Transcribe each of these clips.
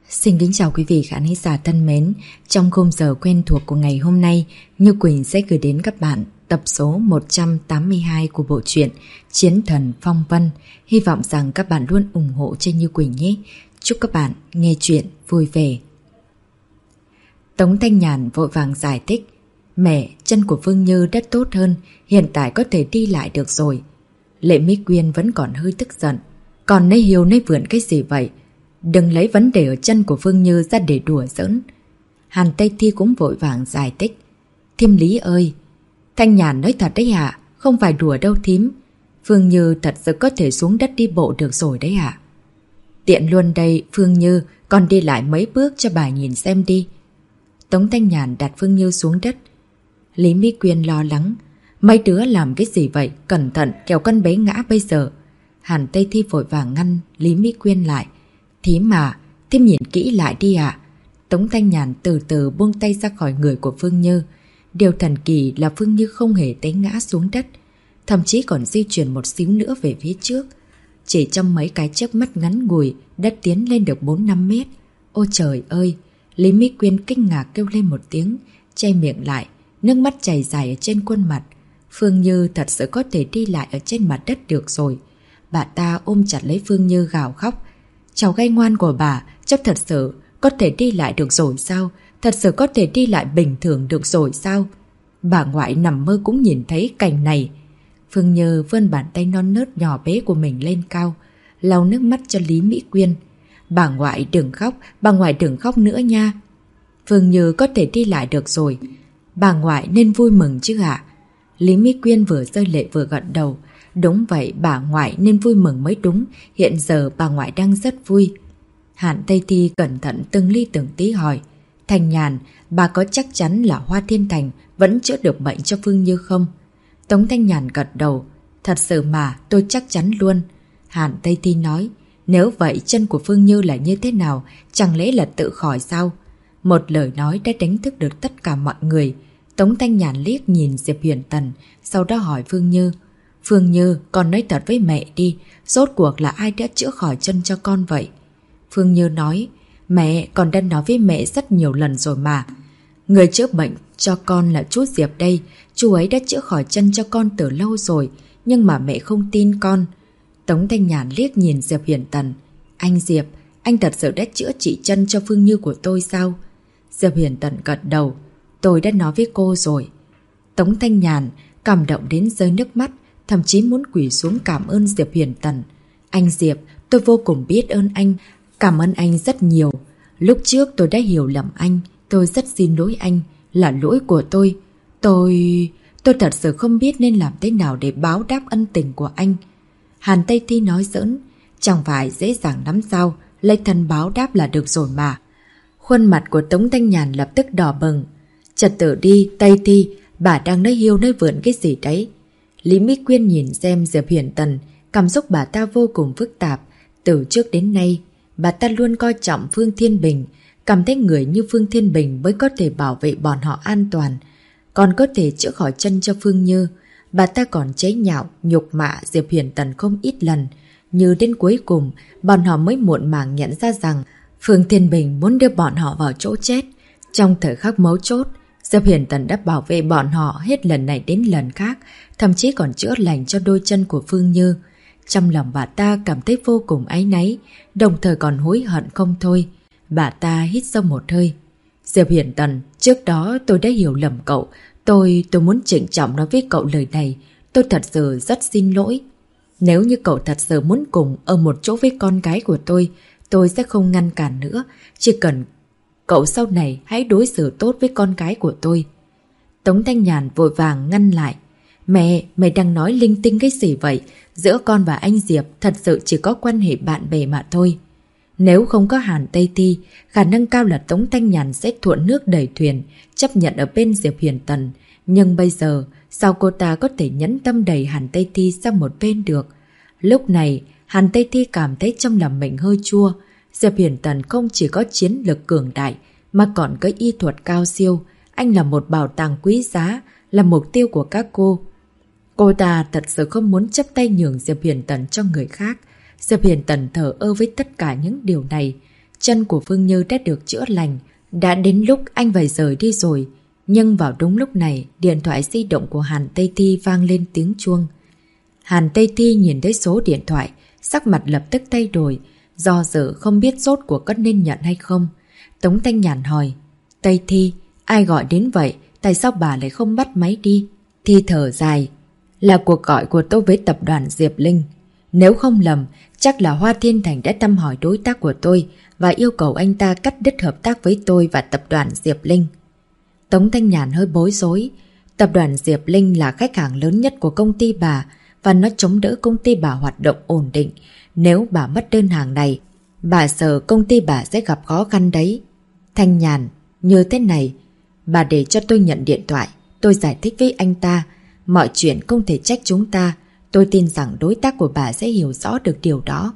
Xin kính chào quý vị khán giả thân mến. Trong khung giờ quen thuộc của ngày hôm nay, Như Quỳnh sẽ gửi đến các bạn tập số 182 của bộ truyện Chiến Thần Phong Vân. Hy vọng rằng các bạn luôn ủng hộ cho Như Quỳnh nhé. Chúc các bạn nghe chuyện vui vẻ. Tống Thanh Nhàn vội vàng giải thích: Mẹ, chân của Phương Như đã tốt hơn, hiện tại có thể đi lại được rồi. Lệ Mỹ Quyên vẫn còn hơi tức giận: Còn nấy hiếu nấy vượn cái gì vậy? Đừng lấy vấn đề ở chân của Phương Như ra để đùa giỡn. Hàn Tây Thi cũng vội vàng giải thích: Thím Lý ơi, Thanh Nhàn nói thật đấy ạ, không phải đùa đâu thím. Phương Như thật sự có thể xuống đất đi bộ được rồi đấy ạ. Tiện luôn đây Phương Như, con đi lại mấy bước cho bà nhìn xem đi. Tống Thanh Nhàn đặt Phương Như xuống đất. Lý Mỹ Quyên lo lắng: Mấy đứa làm cái gì vậy? Cẩn thận kéo con bé ngã bây giờ. Hàn Tây Thi vội vàng ngăn Lý Mỹ Quyên lại: Thím mà, thím nhìn kỹ lại đi ạ. Tống Thanh Nhàn từ từ buông tay ra khỏi người của Phương Như. Điều thần kỳ là Phương Như không hề té ngã xuống đất, thậm chí còn di chuyển một xíu nữa về phía trước. Chỉ trong mấy cái chớp mắt ngắn ngủi đã tiến lên được 4-5 mét. Ôi trời ơi! Lý Mỹ Quyên kinh ngạc kêu lên một tiếng, che miệng lại, nước mắt chảy dài ở trên khuôn mặt. Phương Như thật sự có thể đi lại ở trên mặt đất được rồi. Bà ta ôm chặt lấy Phương Như gào khóc: Cháu gái ngoan của bà, cháu thật sự có thể đi lại được rồi sao? Thật sự có thể đi lại bình thường được rồi sao? Bà ngoại nằm mơ cũng nhìn thấy cảnh này. Phương Như vươn bàn tay non nớt nhỏ bé của mình lên cao, lau nước mắt cho Lý Mỹ Quyên. Bà ngoại đừng khóc, bà ngoại đừng khóc nữa nha. Phương Như có thể đi lại được rồi, bà ngoại nên vui mừng chứ ạ. Lý Mỹ Quyên vừa rơi lệ vừa gật đầu. Đúng vậy, bà ngoại nên vui mừng mới đúng, hiện giờ bà ngoại đang rất vui. Hàn Tây Thi cẩn thận từng ly từng tí hỏi: Thanh Nhàn, bà có chắc chắn là Hoa Thiên Thành vẫn chữa được bệnh cho Phương Như không? Tống Thanh Nhàn gật đầu: Thật sự mà, tôi chắc chắn luôn. Hàn Tây Thi nói: Nếu vậy chân của Phương Như là như thế nào, chẳng lẽ là tự khỏi sao? Một lời nói đã đánh thức được tất cả mọi người. Tống Thanh Nhàn liếc nhìn Diệp Huyền Tần, sau đó hỏi Phương Như: Phương Như, con nói thật với mẹ đi, rốt cuộc là ai đã chữa khỏi chân cho con vậy? Phương Như nói: Mẹ, con đã nói với mẹ rất nhiều lần rồi mà. Người chữa bệnh cho con là chú Diệp đây, chú ấy đã chữa khỏi chân cho con từ lâu rồi, nhưng mà mẹ không tin con. Tống Thanh Nhàn liếc nhìn Diệp Huyền Tần: Anh Diệp, anh thật sự đã chữa trị chân cho Phương Như của tôi sao? Diệp Huyền Tần gật đầu: Tôi đã nói với cô rồi. Tống Thanh Nhàn cảm động đến rơi nước mắt, thậm chí muốn quỳ xuống cảm ơn Diệp Huyền Tần. Anh Diệp, tôi vô cùng biết ơn anh, cảm ơn anh rất nhiều. Lúc trước tôi đã hiểu lầm anh, tôi rất xin lỗi anh, là lỗi của tôi. Tôi thật sự không biết nên làm thế nào để báo đáp ân tình của anh. Hàn Tây Thi nói giỡn: Chẳng phải dễ dàng lắm sao, lấy thân báo đáp là được rồi mà. Khuôn mặt của Tống Thanh Nhàn lập tức đỏ bừng. Trật tự đi, Tây Thi, bà đang nói hiêu nói vượn cái gì đấy? Lý Mỹ Quyên nhìn xem Diệp Huyền Tần, cảm xúc bà ta vô cùng phức tạp. Từ trước đến nay, bà ta luôn coi trọng Phương Thiên Bình, cảm thấy người như Phương Thiên Bình mới có thể bảo vệ bọn họ an toàn, còn có thể chữa khỏi chân cho Phương Như. Bà ta còn chế nhạo, nhục mạ Diệp Huyền Tần không ít lần, như đến cuối cùng, bọn họ mới muộn màng nhận ra rằng Phương Thiên Bình muốn đưa bọn họ vào chỗ chết. Trong thời khắc mấu chốt, Diệp Huyền Tần đã bảo vệ bọn họ hết lần này đến lần khác, thậm chí còn chữa lành cho đôi chân của Phương Như. Trong lòng bà ta cảm thấy vô cùng áy náy, đồng thời còn hối hận không thôi. Bà ta hít sâu một hơi: Diệp Huyền Tần, trước đó tôi đã hiểu lầm cậu. Tôi muốn trịnh trọng nói với cậu lời này. Tôi thật sự rất xin lỗi. Nếu như cậu thật sự muốn cùng ở một chỗ với con gái của tôi sẽ không ngăn cản nữa. Chỉ cần cậu sau này hãy đối xử tốt với con gái của tôi. Tống Thanh Nhàn vội vàng ngăn lại: Mẹ đang nói linh tinh cái gì vậy? Giữa con và anh Diệp thật sự chỉ có quan hệ bạn bè mà thôi. Nếu không có Hàn Tây Thi, khả năng cao là Tống Thanh Nhàn sẽ thuận nước đẩy thuyền, chấp nhận ở bên Diệp Huyền Tần. Nhưng bây giờ, sao cô ta có thể nhẫn tâm đẩy Hàn Tây Thi sang một bên được? Lúc này, Hàn Tây Thi cảm thấy trong lòng mình hơi chua. Diệp Huyền Tần không chỉ có chiến lực cường đại, mà còn có y thuật cao siêu. Anh là một bảo tàng quý giá, là mục tiêu của các cô. Cô ta thật sự không muốn chấp tay nhường Diệp Huyền Tần cho người khác. Diệp Huyền Tần thờ ơ với tất cả những điều này. chân của Phương Như đã được chữa lành. Đã đến lúc anh phải rời đi rồi. Nhưng vào đúng lúc này, điện thoại di động của Hàn Tây Thi vang lên tiếng chuông. Hàn Tây Thi nhìn thấy số điện thoại, sắc mặt lập tức thay đổi, do dự không biết rốt cuộc có nên nhận hay không. Tống Thanh Nhàn hỏi, Tây Thi, ai gọi đến vậy? Tại sao bà lại không bắt máy đi? Thi thở dài, là cuộc gọi của tôi với tập đoàn Diệp Linh. Nếu không lầm, chắc là Hoa Thiên Thành đã thăm hỏi đối tác của tôi và yêu cầu anh ta cắt đứt hợp tác với tôi và tập đoàn Diệp Linh. Tống Thanh Nhàn hơi bối rối. Tập đoàn Diệp Linh là khách hàng lớn nhất của công ty bà và nó chống đỡ công ty bà hoạt động ổn định. Nếu bà mất đơn hàng này, bà sợ công ty bà sẽ gặp khó khăn đấy. Thanh Nhàn, như thế này, bà để cho tôi nhận điện thoại, tôi giải thích với anh ta. Mọi chuyện không thể trách chúng ta. Tôi tin rằng đối tác của bà sẽ hiểu rõ được điều đó.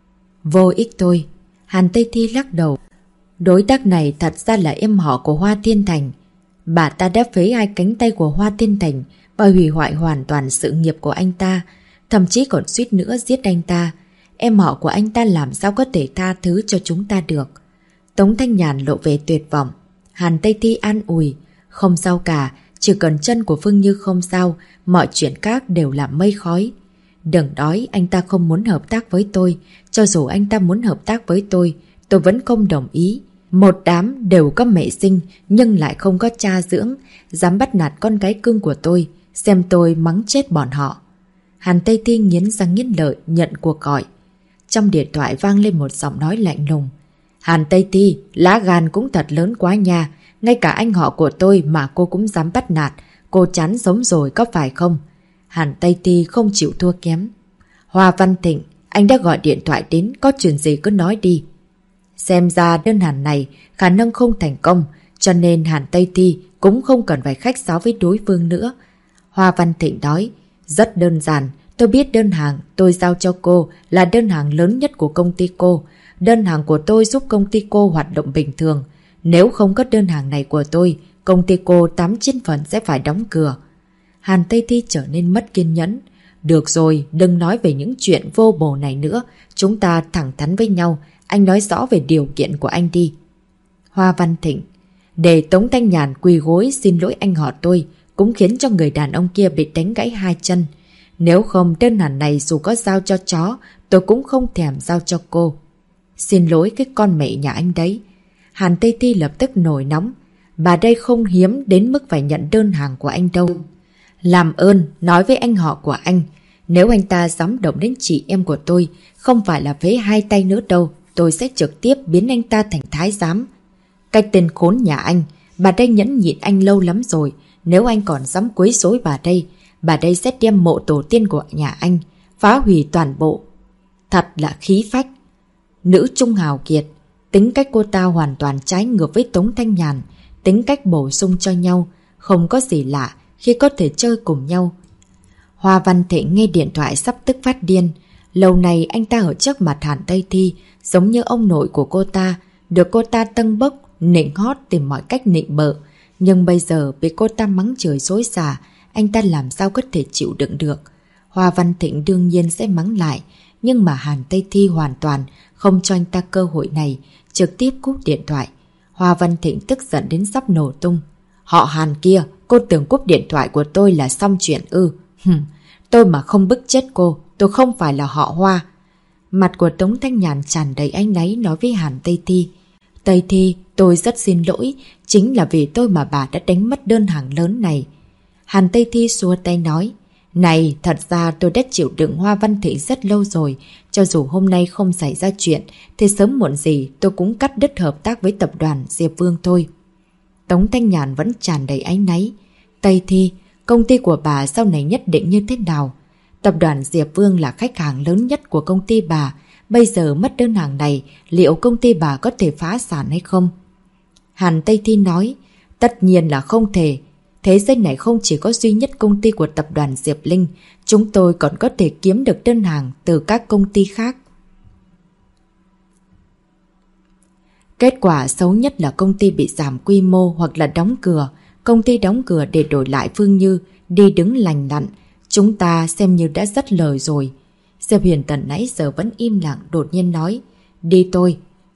Vô ích thôi. Hàn Tây Thi lắc đầu. Đối tác này thật ra là em họ của Hoa Thiên Thành. Bà ta đã phế hai cánh tay của Hoa Thiên Thành và hủy hoại hoàn toàn sự nghiệp của anh ta, thậm chí còn suýt nữa giết anh ta. Em họ của anh ta làm sao có thể tha thứ cho chúng ta được? Tống Thanh Nhàn lộ vẻ tuyệt vọng. Hàn Tây Thi an ủi, không sao cả, chỉ cần chân của Phương Như không sao, mọi chuyện khác đều là mây khói. Đừng nói anh ta không muốn hợp tác với tôi, cho dù anh ta muốn hợp tác với tôi vẫn không đồng ý. Một đám đều có mẹ sinh nhưng lại không có cha dưỡng, dám bắt nạt con gái cưng của tôi, xem tôi mắng chết bọn họ. Hàn Tây Thi nghiến răng nghiến lợi nhận cuộc gọi. Trong điện thoại vang lên một giọng nói lạnh lùng. Hàn Tây Thi, lá gan cũng thật lớn quá nha, ngay cả anh họ của tôi mà cô cũng dám bắt nạt, cô chán sống rồi có phải không? Hàn Tây Thi không chịu thua kém. Hoa Văn Thịnh, anh đã gọi điện thoại đến, có chuyện gì cứ nói đi. Xem ra đơn hàng này khả năng không thành công, cho nên Hàn Tây Thi cũng không cần phải khách sáo với đối phương nữa. Hoa Văn Thịnh nói, rất đơn giản, tôi biết đơn hàng tôi giao cho cô là đơn hàng lớn nhất của công ty cô. Đơn hàng của tôi giúp công ty cô hoạt động bình thường. Nếu không có đơn hàng này của tôi, công ty cô 8/9 sẽ phải đóng cửa. Hàn Tây Thi trở nên mất kiên nhẫn. Được rồi, đừng nói về những chuyện vô bổ này nữa. Chúng ta thẳng thắn với nhau. Anh nói rõ về điều kiện của anh đi. Hoa Văn Thịnh, để Tống Thanh Nhàn quỳ gối xin lỗi anh họ tôi, cũng khiến cho người đàn ông kia bị đánh gãy hai chân. Nếu không, đơn hàng này dù có giao cho chó, tôi cũng không thèm giao cho cô. Xin lỗi cái con mẹ nhà anh đấy. Hàn Tây Thi lập tức nổi nóng. Bà đây không hiếm đến mức phải nhận đơn hàng của anh đâu. Làm ơn, nói với anh họ của anh. Nếu anh ta dám động đến chị em của tôi, không phải là phế hai tay nữa đâu, tôi sẽ trực tiếp biến anh ta thành thái giám. Cái tên khốn nhà anh, bà đây nhẫn nhịn anh lâu lắm rồi. Nếu anh còn dám quấy rối bà đây sẽ đem mộ tổ tiên của nhà anh, phá hủy toàn bộ. Thật là khí phách. Nữ trung hào kiệt, tính cách cô ta hoàn toàn trái ngược với Tống Thanh Nhàn, tính cách bổ sung cho nhau, không có gì lạ khi có thể chơi cùng nhau. Hoa Văn Thịnh nghe điện thoại sắp tức phát điên. Lâu nay anh ta ở trước mặt Hàn Tây Thi giống như ông nội của cô ta, được cô ta tâng bốc, nịnh hót tìm mọi cách nịnh bợ. Nhưng bây giờ bị cô ta mắng chửi xối xả, anh ta làm sao có thể chịu đựng được. Hoa Văn Thịnh đương nhiên sẽ mắng lại, nhưng mà Hàn Tây Thi hoàn toàn không cho anh ta cơ hội này, trực tiếp cúp điện thoại. Hoa Văn Thịnh tức giận đến sắp nổ tung. Họ Hàn kia, cô tưởng cúp điện thoại của tôi là xong chuyện ư? Tôi mà không bức chết cô, tôi không phải là họ Hoa. Mặt của Tống Thanh Nhàn tràn đầy áy náy nói với Hàn Tây Thi. Tây Thi, tôi rất xin lỗi, chính là vì tôi mà bà đã đánh mất đơn hàng lớn này. Hàn Tây Thi xua tay nói, này, thật ra tôi đã chịu đựng Hoa Văn Thịnh rất lâu rồi, cho dù hôm nay không xảy ra chuyện, thì sớm muộn gì tôi cũng cắt đứt hợp tác với tập đoàn Diệp Vương thôi. Tống Thanh Nhàn vẫn tràn đầy áy náy. Tây Thi, công ty của bà sau này nhất định như thế nào? Tập đoàn Diệp Vương là khách hàng lớn nhất của công ty bà. Bây giờ mất đơn hàng này, liệu công ty bà có thể phá sản hay không? Hàn Tây Thi nói, tất nhiên là không thể. Thế giới này không chỉ có duy nhất công ty của tập đoàn Diệp Linh, chúng tôi còn có thể kiếm được đơn hàng từ các công ty khác. Kết quả xấu nhất là công ty bị giảm quy mô hoặc là đóng cửa. Công ty đóng cửa để đổi lại Phương Như, đi đứng lành lặn. Chúng ta xem như đã rất lời rồi. Diệp Huyền Tần nãy giờ vẫn im lặng, đột nhiên nói, đi tôi.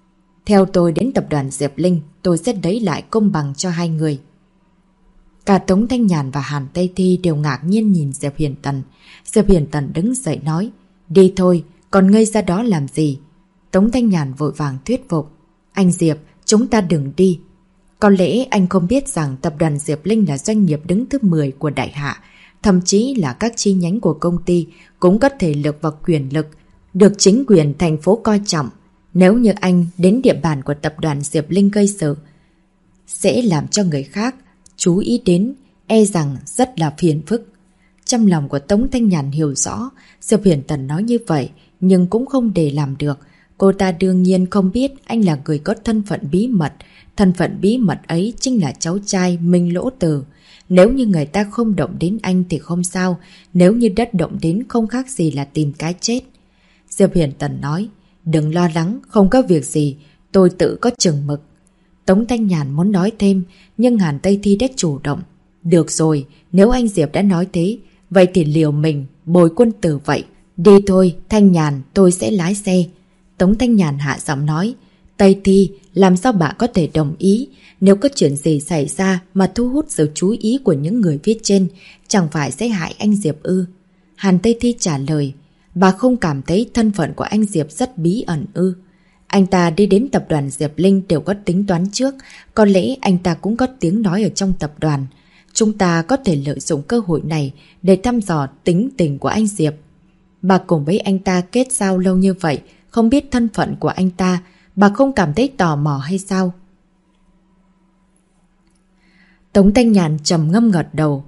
Theo tôi đến tập đoàn Diệp Linh, tôi sẽ lấy lại công bằng cho hai người. Cả Tống Thanh Nhàn và Hàn Tây Thi đều ngạc nhiên nhìn Diệp Hiền Tần. Diệp Hiền Tần đứng dậy nói, đi thôi, còn ngây ra đó làm gì? Tống Thanh Nhàn vội vàng thuyết phục, anh Diệp, chúng ta đừng đi. Có lẽ anh không biết rằng tập đoàn Diệp Linh là doanh nghiệp đứng thứ 10 của Đại Hạ, thậm chí là các chi nhánh của công ty cũng có thể lực và quyền lực, được chính quyền thành phố coi trọng. Nếu như anh đến địa bàn của tập đoàn Diệp Linh gây sự, sẽ làm cho người khác chú ý đến, e rằng rất là phiền phức. Trong lòng của Tống Thanh Nhàn hiểu rõ, Diệp Hiền Tần nói như vậy, nhưng cũng không để làm được. Cô ta đương nhiên không biết anh là người có thân phận bí mật. Thân phận bí mật ấy chính là cháu trai Minh Lỗ Từ. Nếu như người ta không động đến anh thì không sao, nếu như đất động đến không khác gì là tìm cái chết. Diệp Hiền Tần nói, đừng lo lắng, không có việc gì, tôi tự có chừng mực. Tống Thanh Nhàn muốn nói thêm, nhưng Hàn Tây Thi đã chủ động. Được rồi, nếu anh Diệp đã nói thế, vậy thì liều mình, bồi quân tử vậy. Đi thôi, Thanh Nhàn, tôi sẽ lái xe. Tống Thanh Nhàn hạ giọng nói, Tây Thi, làm sao bà có thể đồng ý? Nếu có chuyện gì xảy ra mà thu hút sự chú ý của những người viết trên, chẳng phải sẽ hại anh Diệp ư? Hàn Tây Thi trả lời, bà không cảm thấy thân phận của anh Diệp rất bí ẩn ư? Anh ta đi đến tập đoàn Diệp Linh đều có tính toán trước, có lẽ anh ta cũng có tiếng nói ở trong tập đoàn. Chúng ta có thể lợi dụng cơ hội này để thăm dò tính tình của anh Diệp. Bà cùng với anh ta kết giao lâu như vậy, không biết thân phận của anh ta, bà không cảm thấy tò mò hay sao? Tống Thanh Nhàn trầm ngâm gật đầu.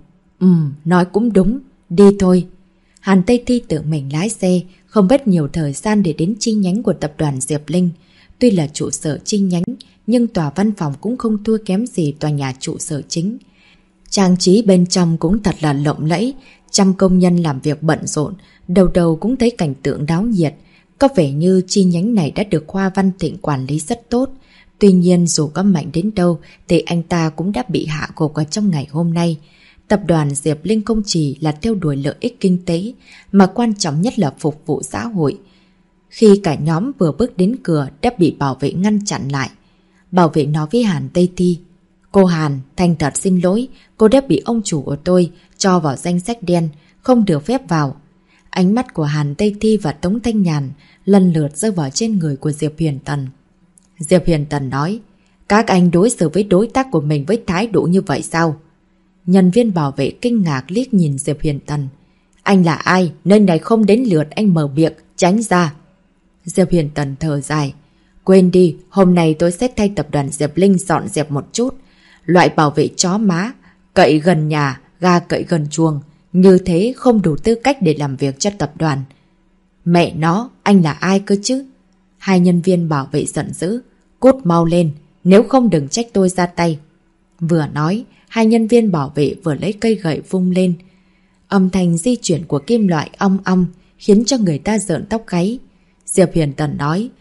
Nói cũng đúng, đi thôi. Hàn Tây Thi tự mình lái xe, không mất nhiều thời gian để đến chi nhánh của tập đoàn Diệp Linh. Tuy là trụ sở chi nhánh, nhưng tòa văn phòng cũng không thua kém gì tòa nhà trụ sở chính. Trang trí bên trong cũng thật là lộng lẫy, trăm công nhân làm việc bận rộn, đầu đầu cũng thấy cảnh tượng náo nhiệt. Có vẻ như chi nhánh này đã được Hoa Văn Thịnh quản lý rất tốt. Tuy nhiên dù có mạnh đến đâu thì anh ta cũng đã bị hạ gục ở trong ngày hôm nay. Tập đoàn Diệp Linh không chỉ là theo đuổi lợi ích kinh tế, mà quan trọng nhất là phục vụ xã hội. Khi cả nhóm vừa bước đến cửa đã bị bảo vệ ngăn chặn lại. Bảo vệ nói với Hàn Tây Thi, cô Hàn, thành thật xin lỗi, cô đã bị ông chủ của tôi cho vào danh sách đen, không được phép vào. Ánh mắt của Hàn Tây Thi và Tống Thanh Nhàn lần lượt rơi vào trên người của Diệp Hiền Tần. Diệp Hiền Tần nói, các anh đối xử với đối tác của mình với thái độ như vậy sao? Nhân viên bảo vệ kinh ngạc liếc nhìn Diệp Hiền Tần. Anh là ai? Nơi này không đến lượt anh mở miệng, tránh ra. Diệp Hiền Tần thở dài. Quên đi, hôm nay tôi sẽ thay tập đoàn Diệp Linh dọn dẹp một chút. Loại bảo vệ chó má, cậy gần nhà, ga cậy gần chuồng. Như thế không đủ tư cách để làm việc cho tập đoàn. Mẹ nó, anh là ai cơ chứ? Hai nhân viên bảo vệ giận dữ. Cút mau lên, nếu không đừng trách tôi ra tay. Vừa nói, hai nhân viên bảo vệ vừa lấy cây gậy vung lên. Âm thanh di chuyển của kim loại ong ong khiến cho người ta rợn tóc gáy. Diệp Hiền Tần nói,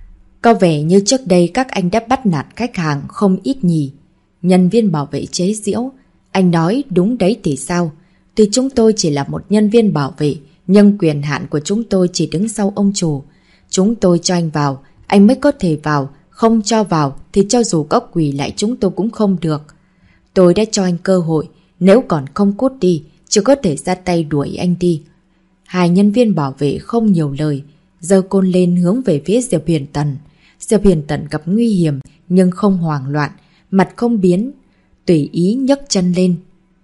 có vẻ như trước đây các anh đã bắt nạt khách hàng không ít nhỉ. Nhân viên bảo vệ chế giễu. Anh nói đúng đấy thì sao? Tuy chúng tôi chỉ là một nhân viên bảo vệ, nhưng quyền hạn của chúng tôi chỉ đứng sau ông chủ. Chúng tôi cho anh vào, anh mới có thể vào. Không cho vào thì cho dù có quỳ lại chúng tôi cũng không được. Tôi đã cho anh cơ hội, nếu còn không cút đi, chỉ có thể ra tay đuổi anh đi. Hai nhân viên bảo vệ không nhiều lời, giơ côn lên hướng về phía Diệp Hiền Tần. Diệp Hiền Tần gặp nguy hiểm nhưng không hoảng loạn, mặt không biến, tùy ý nhấc chân lên.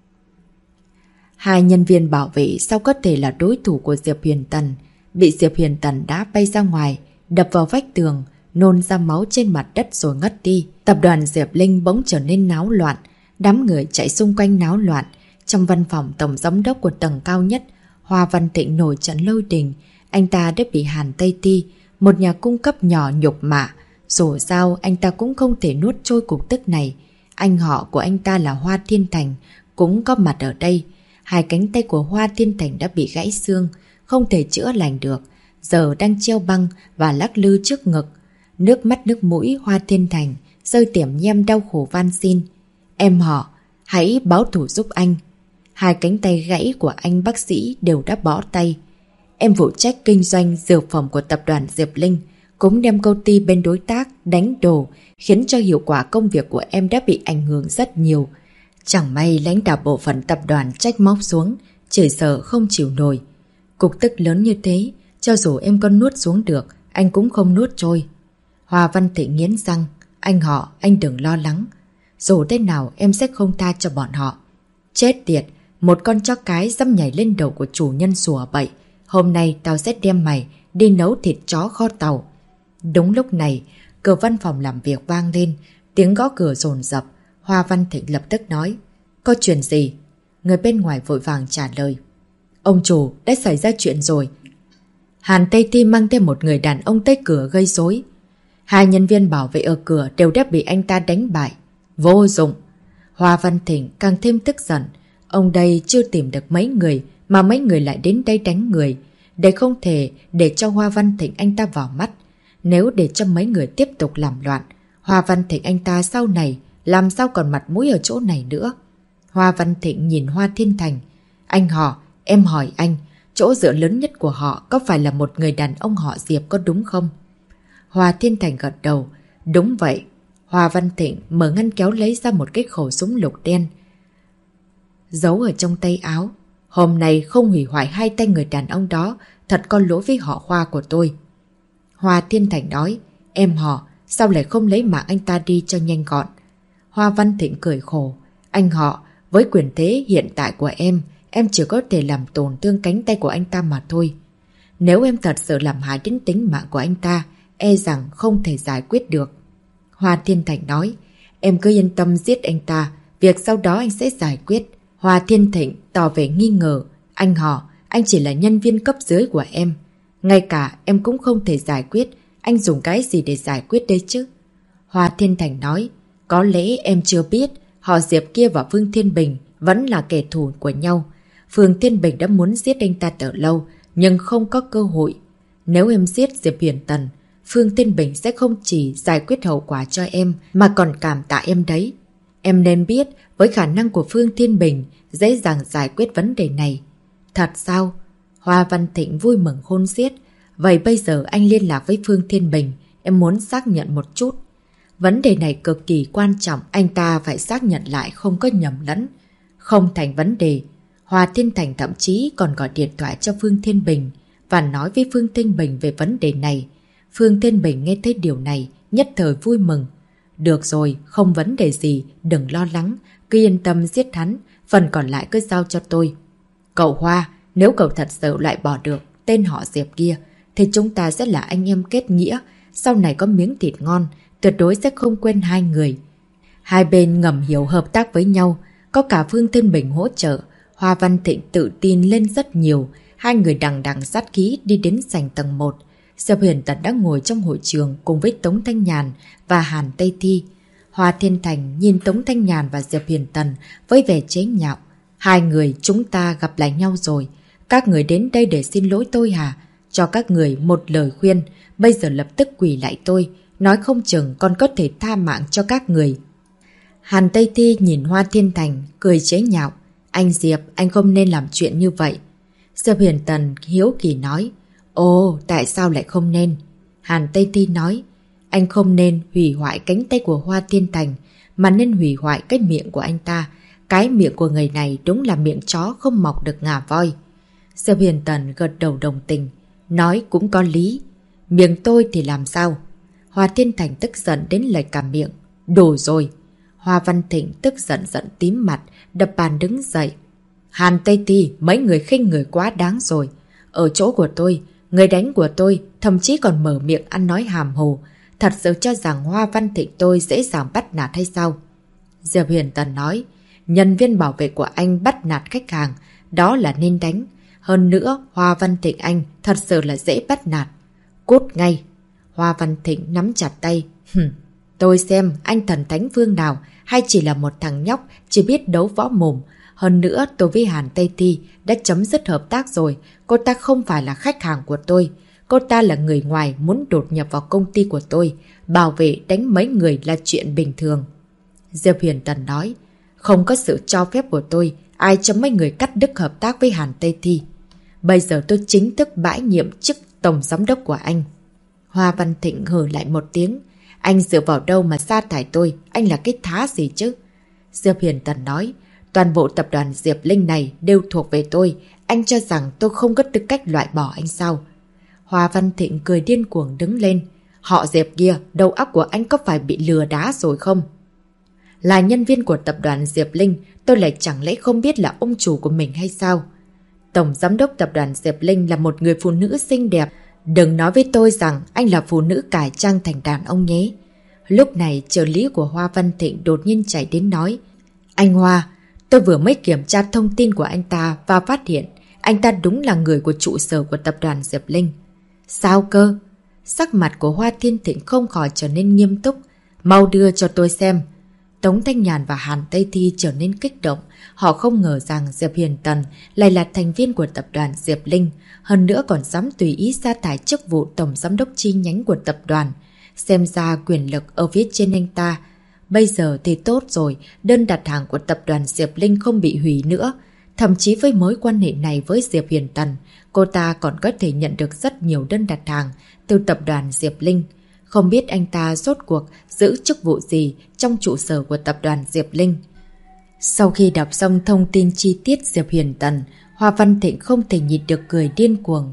Hai nhân viên bảo vệ sao có thể là đối thủ của Diệp Hiền Tần, bị Diệp Hiền Tần đá bay ra ngoài, đập vào vách tường, nôn ra máu trên mặt đất rồi ngất đi. Tập đoàn Diệp Linh bỗng trở nên náo loạn, đám người chạy xung quanh náo loạn. Trong văn phòng tổng giám đốc của tầng cao nhất, Hoa Văn Thịnh nổi trận lôi đình. Anh ta đã bị Hàn Tây Thi, một nhà cung cấp nhỏ nhục mạ. Dù sao anh ta cũng không thể nuốt trôi cục tức này. Anh họ của anh ta là Hoa Thiên Thành cũng có mặt ở đây. Hai cánh tay của Hoa Thiên Thành đã bị gãy xương, không thể chữa lành được, giờ đang treo băng và lắc lư trước ngực. Nước mắt nước mũi Hoa Thiên Thành rơi tiềm nhem đau khổ van xin. Em họ, hãy báo thù giúp anh. Hai cánh tay gãy của anh bác sĩ đều đã bỏ tay. Em phụ trách kinh doanh dược phẩm của tập đoàn Diệp Linh, cũng đem công ty bên đối tác đánh đổ, khiến cho hiệu quả công việc của em đã bị ảnh hưởng rất nhiều. Chẳng may lãnh đạo bộ phận tập đoàn trách móc xuống, chửi sợ không chịu nổi. Cục tức lớn như thế, cho dù em có nuốt xuống được, anh cũng không nuốt trôi. Hoa Văn Thịnh nghiến răng, anh họ, anh đừng lo lắng. Dù thế nào em sẽ không tha cho bọn họ. Chết tiệt, một con chó cái dám nhảy lên đầu của chủ nhân sủa bậy. Hôm nay tao sẽ đem mày đi nấu thịt chó kho tàu. Đúng lúc này, cửa văn phòng làm việc vang lên, tiếng gõ cửa dồn dập. Hoa Văn Thịnh lập tức nói, có chuyện gì? Người bên ngoài vội vàng trả lời, ông chủ, đã xảy ra chuyện rồi. Hàn Tây Thi mang thêm một người đàn ông tới cửa gây rối. Hai nhân viên bảo vệ ở cửa đều đã bị anh ta đánh bại. Vô dụng. Hoa Văn Thịnh càng thêm tức giận. Ông đây chưa tìm được mấy người mà mấy người lại đến đây đánh người. Để không thể để cho Hoa Văn Thịnh anh ta vào mắt. Nếu để cho mấy người tiếp tục làm loạn, Hoa Văn Thịnh anh ta sau này làm sao còn mặt mũi ở chỗ này nữa. Hoa Văn Thịnh nhìn Hoa Thiên Thành. Anh họ, em hỏi anh, chỗ dựa lớn nhất của họ có phải là một người đàn ông họ Diệp có đúng không? Hoa Thiên Thành gật đầu. Đúng vậy. Hoa Văn Thịnh mở ngăn kéo lấy ra một cái khẩu súng lục đen, giấu ở trong tay áo. Hôm nay không hủy hoại hai tay người đàn ông đó, thật có lỗi với họ Hoa của tôi. Hoa Thiên Thành nói, em họ, sao lại không lấy mạng anh ta đi cho nhanh gọn? Hoa Văn Thịnh cười khổ. Anh họ, với quyền thế hiện tại của em chỉ có thể làm tổn thương cánh tay của anh ta mà thôi. Nếu em thật sự làm hại đến tính mạng của anh ta, e rằng không thể giải quyết được. Hoa Thiên Thành nói, em cứ yên tâm giết anh ta, việc sau đó anh sẽ giải quyết. Hoa Thiên Thịnh tỏ vẻ nghi ngờ, anh họ, anh chỉ là nhân viên cấp dưới của em. Ngay cả em cũng không thể giải quyết, anh dùng cái gì để giải quyết đây chứ? Hoa Thiên Thành nói, có lẽ em chưa biết, họ Diệp kia và Phương Thiên Bình vẫn là kẻ thù của nhau. Phương Thiên Bình đã muốn giết anh ta từ lâu, nhưng không có cơ hội. Nếu em giết Diệp Huyền Tần, Phương Thiên Bình sẽ không chỉ giải quyết hậu quả cho em, mà còn cảm tạ em đấy. Em nên biết, với khả năng của Phương Thiên Bình, dễ dàng giải quyết vấn đề này. Thật sao? Hoa Văn Thịnh vui mừng khôn xiết. Vậy bây giờ anh liên lạc với Phương Thiên Bình, em muốn xác nhận một chút. Vấn đề này cực kỳ quan trọng, anh ta phải xác nhận lại không có nhầm lẫn. Không thành vấn đề. Hoa Thiên Thành thậm chí còn gọi điện thoại cho Phương Thiên Bình và nói với Phương Thiên Bình về vấn đề này. Phương Thiên Bình nghe thấy điều này, nhất thời vui mừng. Được rồi, không vấn đề gì, đừng lo lắng, cứ yên tâm giết hắn, phần còn lại cứ giao cho tôi. Cậu Hoa, nếu cậu thật sự loại bỏ được tên họ Diệp kia, thì chúng ta sẽ là anh em kết nghĩa, sau này có miếng thịt ngon, tuyệt đối sẽ không quên hai người. Hai bên ngầm hiểu hợp tác với nhau, có cả Phương Thiên Bình hỗ trợ, Hoa Văn Thịnh tự tin lên rất nhiều. Hai người đằng đằng sát khí đi đến sảnh tầng 1. Diệp Huyền Tần đang ngồi trong hội trường cùng với Tống Thanh Nhàn và Hàn Tây Thi. Hoa Thiên Thành nhìn Tống Thanh Nhàn và Diệp Huyền Tần với vẻ chế nhạo. Hai người chúng ta gặp lại nhau rồi. Các người đến đây để xin lỗi tôi hả? Cho các người một lời khuyên, bây giờ lập tức quỳ lại tôi, nói không chừng còn có thể tha mạng cho các người. Hàn Tây Thi nhìn Hoa Thiên Thành, cười chế nhạo. Anh Diệp, anh không nên làm chuyện như vậy. Diệp Huyền Tần hiếu kỳ nói. Ồ, tại sao lại không nên? Hàn Tây Thi nói. Anh không nên hủy hoại cánh tay của Hoa Thiên Thành, mà nên hủy hoại cái miệng của anh ta. Cái miệng của người này đúng là miệng chó không mọc được ngà voi. Diệp Huyền Tần gật đầu đồng tình. Nói cũng có lý. Miệng tôi thì làm sao? Hoa Thiên Thành tức giận đến lệch cả miệng. Đủ rồi. Hoa Văn Thịnh tức giận giận tím mặt, đập bàn đứng dậy. Hàn Tây Thi, mấy người khinh người quá đáng rồi. Ở chỗ của tôi, người đánh của tôi thậm chí còn mở miệng ăn nói hàm hồ. Thật sự cho rằng Hoa Văn Thịnh tôi dễ dàng bắt nạt hay sao? Diệp Huyền Tần nói, nhân viên bảo vệ của anh bắt nạt khách hàng, đó là nên đánh. Hơn nữa, Hoa Văn Thịnh anh thật sự là dễ bắt nạt. Cút ngay. Hoa Văn Thịnh nắm chặt tay. Tôi xem anh thần thánh phương nào hay chỉ là một thằng nhóc chỉ biết đấu võ mồm. Hơn nữa tôi với Hàn Tây Thi đã chấm dứt hợp tác rồi. Cô ta không phải là khách hàng của tôi. Cô ta là người ngoài muốn đột nhập vào công ty của tôi. Bảo vệ đánh mấy người là chuyện bình thường. Diệp Huyền Tần nói, không có sự cho phép của tôi, ai cho mấy người cắt đứt hợp tác với Hàn Tây Thi. Bây giờ tôi chính thức bãi nhiệm chức tổng giám đốc của anh. Hoa Văn Thịnh hừ lại một tiếng. Anh dựa vào đâu mà sa thải tôi? Anh là cái thá gì chứ? Diệp Hiền Tần nói, toàn bộ tập đoàn Diệp Linh này đều thuộc về tôi. Anh cho rằng tôi không có tư cách loại bỏ anh sao? Hoa Văn Thịnh cười điên cuồng đứng lên. Họ Diệp kia, đầu óc của anh có phải bị lừa đá rồi không? Là nhân viên của tập đoàn Diệp Linh, tôi lại chẳng lẽ không biết là ông chủ của mình hay sao? Tổng giám đốc tập đoàn Diệp Linh là một người phụ nữ xinh đẹp. Đừng nói với tôi rằng anh là phụ nữ cải trang thành đàn ông nhé. Lúc này trợ lý của Hoa Văn Thịnh đột nhiên chạy đến nói, anh Hoa, tôi vừa mới kiểm tra thông tin của anh ta và phát hiện anh ta đúng là người của trụ sở của tập đoàn Diệp Linh. Sao cơ? Sắc mặt của Hoa Thiên Thịnh không khỏi trở nên nghiêm túc. Mau đưa cho tôi xem. Tống Thanh Nhàn và Hàn Tây Thi trở nên kích động. Họ không ngờ rằng Diệp Hiền Tần lại là thành viên của tập đoàn Diệp Linh, hơn nữa còn dám tùy ý sa thải chức vụ tổng giám đốc chi nhánh của tập đoàn. Xem ra quyền lực ở phía trên anh ta. Bây giờ thì tốt rồi, đơn đặt hàng của tập đoàn Diệp Linh không bị hủy nữa. Thậm chí với mối quan hệ này với Diệp Hiền Tần, cô ta còn có thể nhận được rất nhiều đơn đặt hàng từ tập đoàn Diệp Linh. Không biết anh ta rốt cuộc giữ chức vụ gì trong trụ sở của tập đoàn Diệp Linh. Sau khi đọc xong thông tin chi tiết Diệp Hiền Tần, Hoa Văn Thịnh không thể nhịn được cười điên cuồng.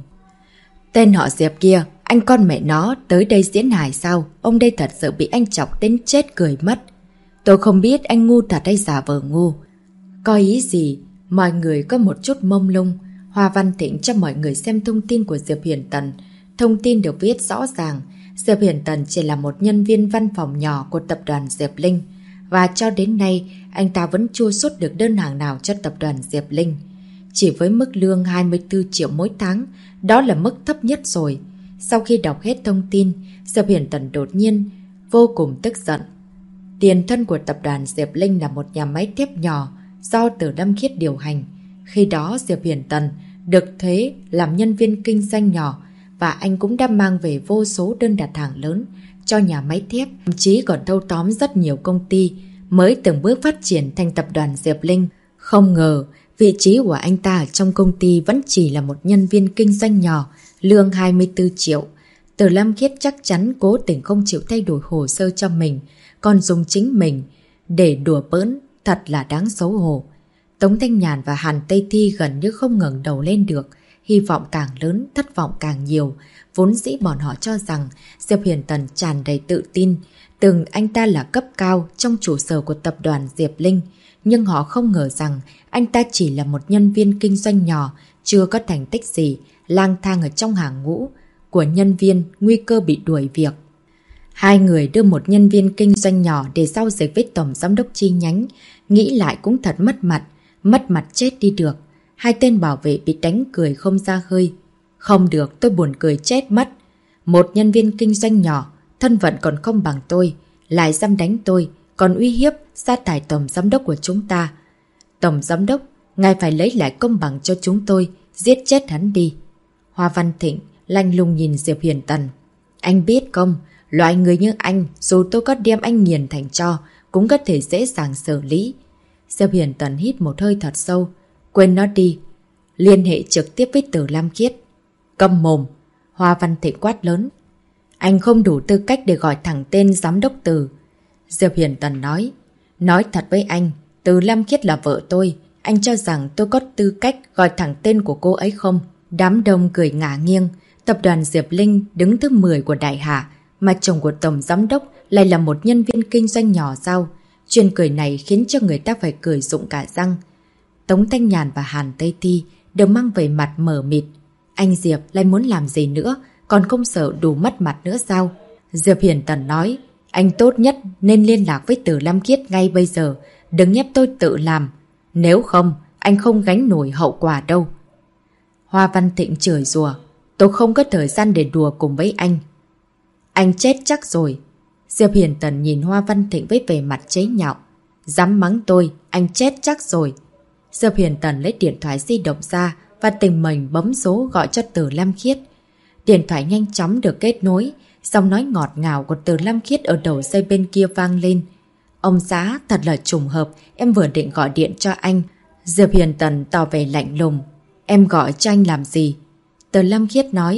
Tên họ Diệp kia, anh con mẹ nó tới đây diễn hài sao? Ông đây thật sự bị anh chọc đến chết cười mất. Tôi không biết anh ngu thật hay giả vờ ngu. Có ý gì? Mọi người có một chút mông lung. Hoa Văn Thịnh cho mọi người xem thông tin của Diệp Hiền Tần. Thông tin được viết rõ ràng. Diệp Hiền Tần chỉ là một nhân viên văn phòng nhỏ của tập đoàn Diệp Linh. Và cho đến nay, anh ta vẫn chưa xuất được đơn hàng nào cho tập đoàn Diệp Linh. Chỉ với mức lương 24 triệu mỗi tháng, đó là mức thấp nhất rồi. Sau khi đọc hết thông tin, Diệp Hiền Tần đột nhiên vô cùng tức giận. Tiền thân của tập đoàn Diệp Linh là một nhà máy thép nhỏ do Từ Lâm Khiết điều hành. Khi đó Diệp Hiền Tần được thuê làm nhân viên kinh doanh nhỏ và anh cũng đã mang về vô số đơn đặt hàng lớn cho nhà máy thép, thậm chí còn thâu tóm rất nhiều công ty mới từng bước phát triển thành tập đoàn Diệp Linh. Không ngờ, vị trí của anh ta ở trong công ty vẫn chỉ là một nhân viên kinh doanh nhỏ, lương 24 triệu. Từ Lam Khiết chắc chắn cố tình không chịu thay đổi hồ sơ cho mình, còn dùng chính mình để đùa bỡn, thật là đáng xấu hổ. Tống Thanh Nhàn và Hàn Tây Thi gần như không ngẩng đầu lên được, hy vọng càng lớn, thất vọng càng nhiều. Vốn dĩ bọn họ cho rằng Diệp Hiền Tần tràn đầy tự tin, từng anh ta là cấp cao trong trụ sở của tập đoàn Diệp Linh, nhưng họ không ngờ rằng anh ta chỉ là một nhân viên kinh doanh nhỏ, chưa có thành tích gì, lang thang ở trong hàng ngũ của nhân viên nguy cơ bị đuổi việc. Hai người đưa một nhân viên kinh doanh nhỏ để giao dịch với tổng giám đốc chi nhánh, nghĩ lại cũng thật mất mặt chết đi được. Hai tên bảo vệ bị đánh cười không ra hơi. Không được, tôi buồn cười chết mất. Một nhân viên kinh doanh nhỏ, thân phận còn không bằng tôi, lại dám đánh tôi, còn uy hiếp sa thải tổng giám đốc của chúng ta. Tổng giám đốc, ngài phải lấy lại công bằng cho chúng tôi, giết chết hắn đi. Hoa Văn Thịnh lạnh lùng nhìn Diệp Hiền Tần. Anh biết không, loại người như anh, dù tôi có đem anh nghiền thành tro, cũng có thể dễ dàng xử lý. Diệp Hiền Tần hít một hơi thật sâu. Quên nó đi. Liên hệ trực tiếp với Từ Lam Khiết. Câm mồm. Hoa Văn Thịnh quát lớn. Anh không đủ tư cách để gọi thẳng tên giám đốc Từ. Diệp Hiền Tần nói. Nói thật với anh, Từ Lam Khiết là vợ tôi. Anh cho rằng tôi có tư cách gọi thẳng tên của cô ấy không? Đám đông cười ngả nghiêng. Tập đoàn Diệp Linh đứng thứ 10 của Đại Hạ, mà chồng của tổng giám đốc lại là một nhân viên kinh doanh nhỏ sao? Chuyện cười này khiến cho người ta phải cười rụng cả răng. Tống Thanh Nhàn và Hàn Tây Thi đều mang về mặt mờ mịt. Anh Diệp lại muốn làm gì nữa, còn không sợ đủ mất mặt nữa sao? Diệp Hiền Tần nói, anh tốt nhất nên liên lạc với Từ Lam Khiết ngay bây giờ, đừng ép tôi tự làm. Nếu không, anh không gánh nổi hậu quả đâu. Hoa Văn Thịnh chửi rủa, tôi không có thời gian để đùa cùng với anh. Anh chết chắc rồi. Diệp Hiền Tần nhìn Hoa Văn Thịnh với vẻ mặt chế nhạo. Dám mắng tôi, anh chết chắc rồi. Diệp Hiền Tần lấy điện thoại di động ra và tình mình bấm số gọi cho Từ Lam Khiết. Điện thoại nhanh chóng được kết nối, giọng nói ngọt ngào của Từ Lam Khiết ở đầu dây bên kia vang lên. Ông xã, thật là trùng hợp, em vừa định gọi điện cho anh. Diệp Hiền Tần tỏ vẻ lạnh lùng. Em gọi cho anh làm gì? Từ Lam Khiết nói,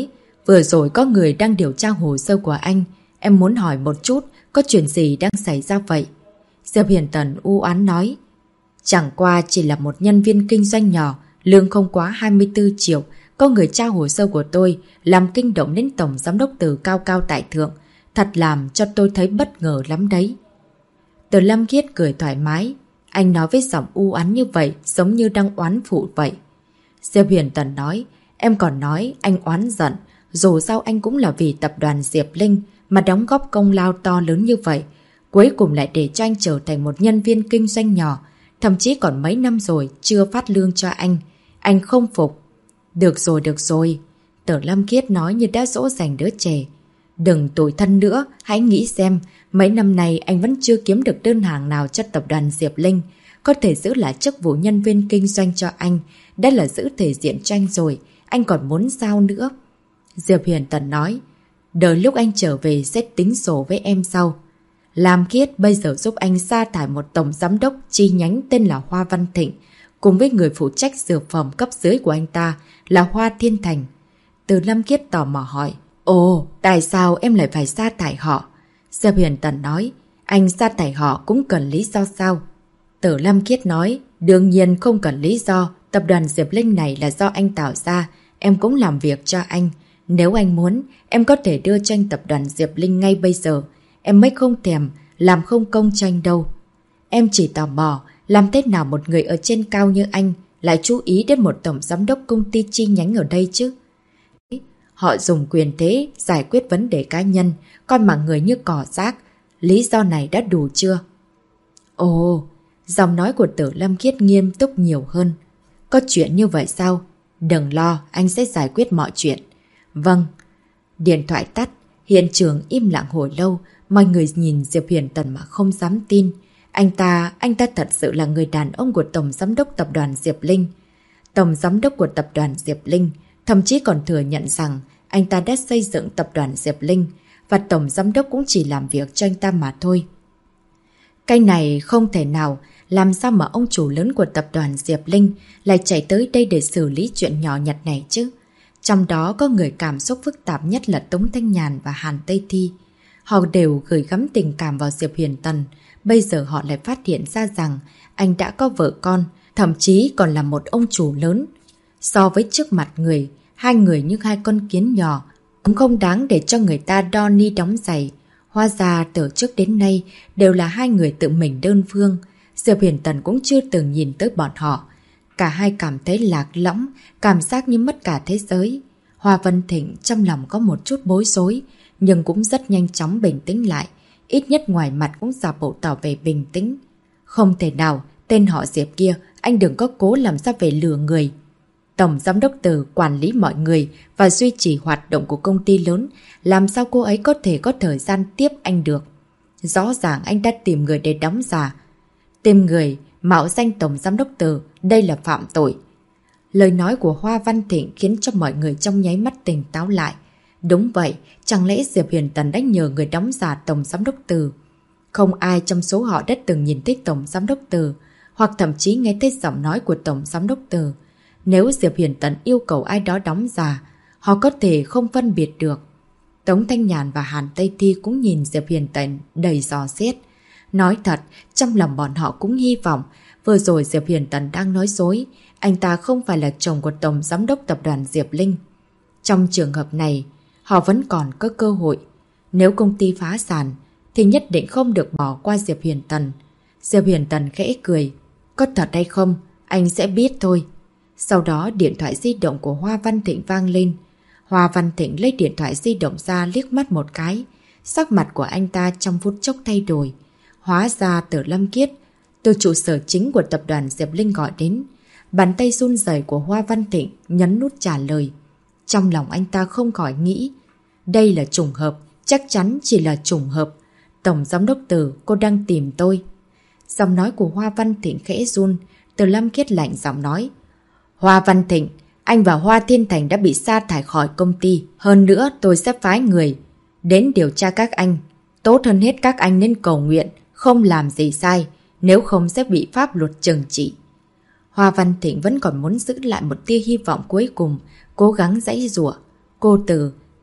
Vừa rồi có người đang điều tra hồ sơ của anh. Em muốn hỏi một chút, có chuyện gì đang xảy ra vậy? Diệp Hiền Tần u oán nói. Chẳng qua chỉ là một nhân viên kinh doanh nhỏ, lương không quá 24 triệu. Có người tra hồ sơ của tôi, làm kinh động đến tổng giám đốc Từ cao cao tại thượng. Thật làm cho tôi thấy bất ngờ lắm đấy. Từ Lâm Khiết cười thoải mái. Anh nói với giọng u oán như vậy, giống như đang oán phụ vậy. Diệp Hiền Tần nói, em còn nói anh oán giận. Dù sao anh cũng là vì tập đoàn Diệp Linh mà đóng góp công lao to lớn như vậy. Cuối cùng lại để cho anh trở thành một nhân viên kinh doanh nhỏ. Thậm chí còn mấy năm rồi chưa phát lương cho anh. Anh không phục. Được rồi, được rồi. Từ Lâm Khiết nói như đã dỗ dành đứa trẻ. Đừng tủi thân nữa, hãy nghĩ xem. Mấy năm nay anh vẫn chưa kiếm được đơn hàng nào cho tập đoàn Diệp Linh. Có thể giữ lại chức vụ nhân viên kinh doanh cho anh. Đã là giữ thể diện cho anh rồi. Anh còn muốn sao nữa? Diệp Hiền Tần nói. Đợi lúc anh trở về sẽ tính sổ với em sau. Lam Khiết bây giờ giúp anh sa thải một tổng giám đốc chi nhánh tên là Hoa Văn Thịnh, cùng với người phụ trách dược phẩm cấp dưới của anh ta là Hoa Thiên Thành. Từ Lam Khiết tò mò hỏi. Ồ, tại sao em lại phải sa thải họ? Diệp Hiền Tần nói. Anh sa thải họ cũng cần lý do sao? Từ Lam Khiết nói. Đương nhiên không cần lý do. Tập đoàn Diệp Linh này là do anh tạo ra. Em cũng làm việc cho anh. Nếu anh muốn, em có thể đưa cho anh tập đoàn Diệp Linh ngay bây giờ. Em mới không thèm, làm không công cho anh đâu. Em chỉ tò mò, làm thế nào một người ở trên cao như anh lại chú ý đến một tổng giám đốc công ty chi nhánh ở đây chứ? Họ dùng quyền thế giải quyết vấn đề cá nhân, coi mọi người như cỏ rác. Lý do này đã đủ chưa? Ồ, giọng nói của Tử Lâm Khiết nghiêm túc nhiều hơn. Có chuyện như vậy sao? Đừng lo, anh sẽ giải quyết mọi chuyện. Vâng. Điện thoại tắt, hiện trường im lặng hồi lâu, mọi người nhìn Diệp Hiền Tần mà không dám tin. Anh ta thật sự là người đàn ông của Tổng Giám đốc Tập đoàn Diệp Linh. Tổng Giám đốc của Tập đoàn Diệp Linh thậm chí còn thừa nhận rằng anh ta đã xây dựng Tập đoàn Diệp Linh và Tổng Giám đốc cũng chỉ làm việc cho anh ta mà thôi. Cái này không thể nào, làm sao mà ông chủ lớn của Tập đoàn Diệp Linh lại chạy tới đây để xử lý chuyện nhỏ nhặt này chứ? Trong đó có người cảm xúc phức tạp nhất là Tống Thanh Nhàn và Hàn Tây Thi. Họ đều gửi gắm tình cảm vào Diệp Hiền Tần. Bây giờ họ lại phát hiện ra rằng anh đã có vợ con, thậm chí còn là một ông chủ lớn. So với trước mặt người, hai người như hai con kiến nhỏ, cũng không đáng để cho người ta đo ni đóng giày. Hóa ra từ trước đến nay đều là hai người tự mình đơn phương. Diệp Hiền Tần cũng chưa từng nhìn tới bọn họ. Cả hai cảm thấy lạc lõng, cảm giác như mất cả thế giới. Hoa Văn Thịnh trong lòng có một chút bối rối, nhưng cũng rất nhanh chóng bình tĩnh lại. Ít nhất ngoài mặt cũng giả bộ tỏ vẻ bình tĩnh. Không thể nào, tên họ Diệp kia, anh đừng có cố làm sao về lừa người. Tổng Giám đốc Từ quản lý mọi người và duy trì hoạt động của công ty lớn, làm sao cô ấy có thể có thời gian tiếp anh được? Rõ ràng anh đã tìm người để đóng giả. Tìm người mạo danh Tổng Giám đốc Từ, đây là phạm tội. Lời nói của Hoa Văn Thịnh khiến cho mọi người trong nháy mắt tỉnh táo lại. Đúng vậy, chẳng lẽ Diệp Hiền Tần đã nhờ người đóng giả Tổng Giám đốc Từ? Không ai trong số họ đã từng nhìn thấy Tổng Giám đốc Từ, hoặc thậm chí nghe thấy giọng nói của Tổng Giám đốc Từ. Nếu Diệp Hiền Tần yêu cầu ai đó đóng giả, họ có thể không phân biệt được. Tống Thanh Nhàn và Hàn Tây Thi cũng nhìn Diệp Hiền Tần đầy dò xét. Nói thật, trong lòng bọn họ cũng hy vọng vừa rồi Diệp Hiền Tần đang nói dối, anh ta không phải là chồng của Tổng Giám đốc Tập đoàn Diệp Linh. Trong trường hợp này, họ vẫn còn có cơ hội. Nếu công ty phá sản, thì nhất định không được bỏ qua Diệp Hiền Tần. Diệp Hiền Tần khẽ cười. Có thật hay không, anh sẽ biết thôi. Sau đó điện thoại di động của Hoa Văn Thịnh vang lên. Hoa Văn Thịnh lấy điện thoại di động ra liếc mắt một cái. Sắc mặt của anh ta trong phút chốc thay đổi. Hóa ra Từ Lâm Khiết, từ trụ sở chính của tập đoàn Diệp Linh gọi đến. Bàn tay run rẩy của Hoa Văn Thịnh nhấn nút trả lời. Trong lòng anh ta không khỏi nghĩ, đây là trùng hợp, chắc chắn chỉ là trùng hợp. Tổng Giám đốc Từ, cô đang tìm tôi. Giọng nói của Hoa Văn Thịnh khẽ run. Từ Lâm Khiết lạnh giọng nói. Hoa Văn Thịnh, anh và Hoa Thiên Thành đã bị sa thải khỏi công ty. Hơn nữa tôi sẽ phái người đến điều tra các anh. Tốt hơn hết các anh nên cầu nguyện, không làm gì sai, nếu không sẽ bị pháp luật trừng trị. Hoa Văn Thịnh vẫn còn muốn giữ lại một tia hy vọng cuối cùng, cố gắng giãy giụa. Cô Từ,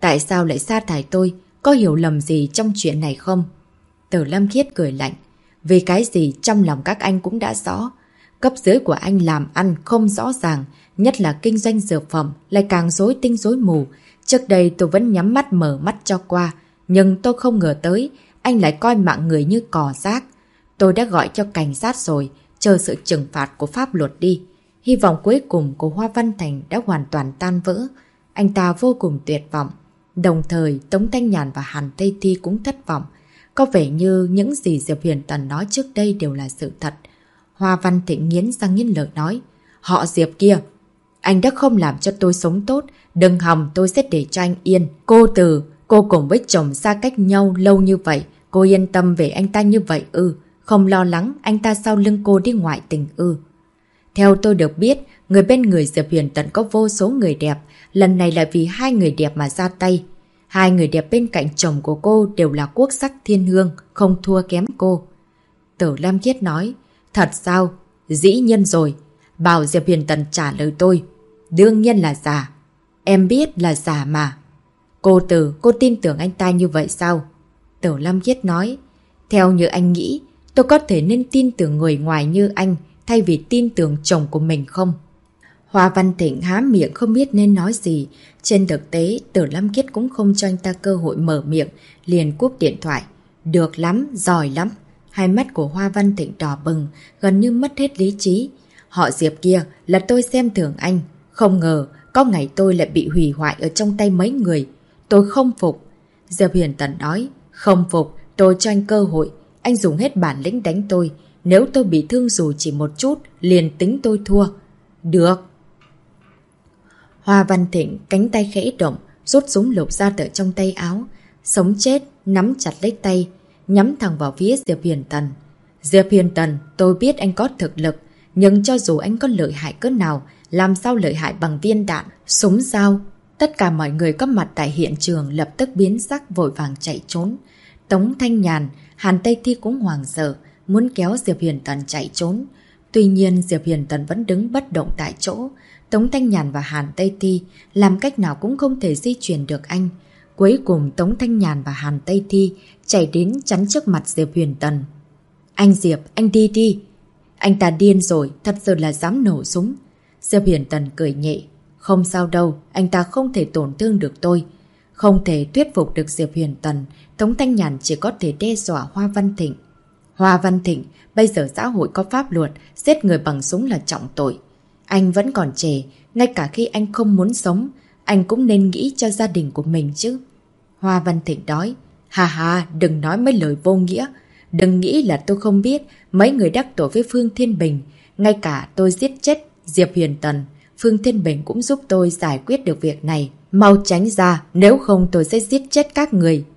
Tại sao lại sa thải tôi? Có hiểu lầm gì trong chuyện này không? Tử Lâm Khiết cười lạnh. Vì cái gì trong lòng các anh cũng đã rõ. Cấp dưới của anh làm ăn không rõ ràng, nhất là kinh doanh dược phẩm, lại càng rối tinh rối mù. Trước đây tôi vẫn nhắm mắt mở mắt cho qua, nhưng tôi không ngờ tới, anh lại coi mạng người như cỏ rác. Tôi đã gọi cho cảnh sát rồi, chờ sự trừng phạt của pháp luật đi. Hy vọng cuối cùng của Hoa Văn Thành đã hoàn toàn tan vỡ. Anh ta vô cùng tuyệt vọng. Đồng thời, Tống Thanh Nhàn và Hàn Tây Thi cũng thất vọng. Có vẻ như những gì Diệp Huyền Tần nói trước đây đều là sự thật. Hoa Văn Thịnh nghiến răng nghiến lợi nói, họ Diệp kia, anh đã không làm cho tôi sống tốt, đừng hòng tôi sẽ để cho anh yên. Cô cùng với chồng xa cách nhau lâu như vậy, cô yên tâm về anh ta như vậy ư? Không lo lắng anh ta sau lưng cô đi ngoại tình ư? Theo tôi được biết, người bên người Diệp Huyền Tần có vô số người đẹp, lần này là vì hai người đẹp mà ra tay. Hai người đẹp bên cạnh chồng của cô đều là quốc sắc thiên hương, không thua kém cô. Tử Lam Khiết nói, thật sao? Dĩ nhiên rồi. Bảo Diệp Huyền Tần trả lời tôi. Đương nhiên là giả. Em biết là giả mà. Cô tin tưởng anh ta như vậy sao? Tử Lam Khiết nói, theo như anh nghĩ, tôi có thể nên tin tưởng người ngoài như anh thay vì tin tưởng chồng của mình không? Hoa Văn Thịnh há miệng không biết nên nói gì. Trên thực tế, Tử Lam Khiết cũng không cho anh ta cơ hội mở miệng, liền cúp điện thoại. Được lắm, giỏi lắm. Hai mắt của Hoa Văn Thịnh đỏ bừng, gần như mất hết lý trí. Họ Diệp kia là tôi xem thường anh. Không ngờ, có ngày tôi lại bị hủy hoại ở trong tay mấy người. Tôi không phục. Diệp Huyền Tần nói, không phục, tôi cho anh cơ hội. Anh dùng hết bản lĩnh đánh tôi. Nếu tôi bị thương dù chỉ một chút, liền tính tôi thua. Được. Hoa Văn Thịnh cánh tay khẽ động, rút súng lục ra từ trong tay áo. Sống chết, nắm chặt lấy tay, nhắm thẳng vào phía Diệp Huyền Tần. Diệp Huyền Tần, tôi biết anh có thực lực, nhưng cho dù anh có lợi hại cỡ nào, làm sao lợi hại bằng viên đạn, súng dao. Tất cả mọi người có mặt tại hiện trường lập tức biến sắc vội vàng chạy trốn. Tống Thanh Nhàn, Hàn Tây Thi cũng hoảng sợ, muốn kéo Diệp Huyền Tần chạy trốn. Tuy nhiên Diệp Huyền Tần vẫn đứng bất động tại chỗ. Tống Thanh Nhàn và Hàn Tây Thi làm cách nào cũng không thể di chuyển được anh. Cuối cùng Tống Thanh Nhàn và Hàn Tây Thi chạy đến chắn trước mặt Diệp Huyền Tần. Anh Diệp, anh đi đi. Anh ta điên rồi, thật sự là dám nổ súng. Diệp Huyền Tần cười nhẹ. Không sao đâu, anh ta không thể tổn thương được tôi. Không thể thuyết phục được Diệp Huyền Tần, Tống Thanh Nhàn chỉ có thể đe dọa Hoa Văn Thịnh. Hoa Văn Thịnh, bây giờ xã hội có pháp luật, giết người bằng súng là trọng tội. Anh vẫn còn trẻ, ngay cả khi anh không muốn sống, anh cũng nên nghĩ cho gia đình của mình chứ. Hoa Văn Thịnh nói, hà hà, đừng nói mấy lời vô nghĩa. Đừng nghĩ là tôi không biết mấy người đắc tội với Phương Thiên Bình. Ngay cả tôi giết chết Diệp Huyền Tần, Phương Thiên Bình cũng giúp tôi giải quyết được việc này. Mau tránh ra, nếu không tôi sẽ giết chết các người.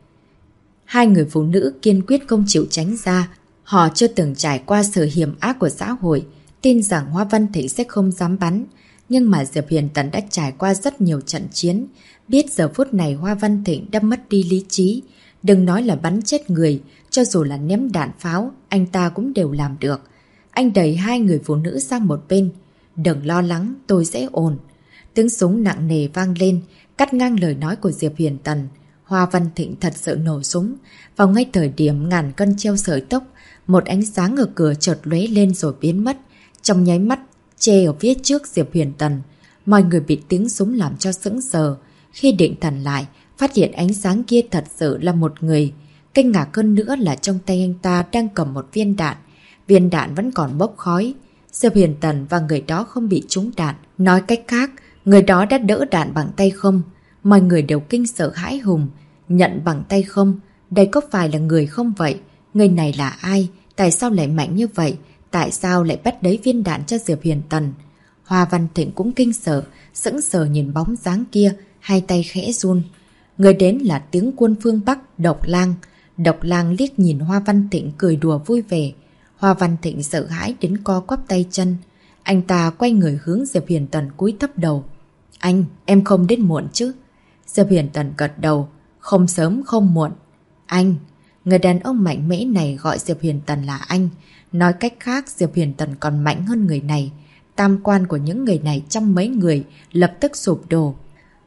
Hai người phụ nữ kiên quyết không chịu tránh ra. Họ chưa từng trải qua sự hiểm ác của xã hội, tin rằng Hoa Văn Thịnh sẽ không dám bắn. Nhưng mà Diệp Huyền Tần đã trải qua rất nhiều trận chiến, biết giờ phút này Hoa Văn Thịnh đã mất đi lý trí. Đừng nói là bắn chết người, cho dù là ném đạn pháo, anh ta cũng đều làm được. Anh đẩy hai người phụ nữ sang một bên. Đừng lo lắng, tôi sẽ ổn. Tiếng súng nặng nề vang lên, cắt ngang lời nói của Diệp Huyền Tần. Hoa Văn Thịnh thật sự nổ súng. Vào ngay thời điểm ngàn cân treo sợi tóc, một ánh sáng ở cửa chợt lóe lên rồi biến mất. Trong nháy mắt, che ở phía trước Diệp Huyền Tần. Mọi người bị tiếng súng làm cho sững sờ. Khi định thần lại, phát hiện ánh sáng kia thật sự là một người. Kinh ngạc hơn nữa là trong tay anh ta đang cầm một viên đạn. Viên đạn vẫn còn bốc khói. Diệp Huyền Tần và người đó không bị trúng đạn. Nói cách khác, người đó đã đỡ đạn bằng tay không. Mọi người đều kinh sợ hãi hùng. Nhận bằng tay không? Đây có phải là người không vậy? Người này là ai? Tại sao lại mạnh như vậy? Tại sao lại bắt đấy viên đạn cho Diệp Huyền Tần? Hoa Văn Thịnh cũng kinh sợ, sững sờ nhìn bóng dáng kia, hai tay khẽ run. Người đến là Tướng Quân phương Bắc, Độc Lang. Độc Lang liếc nhìn Hoa Văn Thịnh cười đùa vui vẻ. Hoa Văn Thịnh sợ hãi đến co quắp tay chân. Anh ta quay người hướng Diệp Huyền Tần cúi thấp đầu. Anh, em không đến muộn chứ? Diệp Huyền Tần gật đầu. Không sớm không muộn. Anh, người đàn ông mạnh mẽ này gọi Diệp Huyền Tần là anh. Nói cách khác, Diệp Huyền Tần còn mạnh hơn người này. Tam quan của những người này trong mấy người lập tức sụp đổ.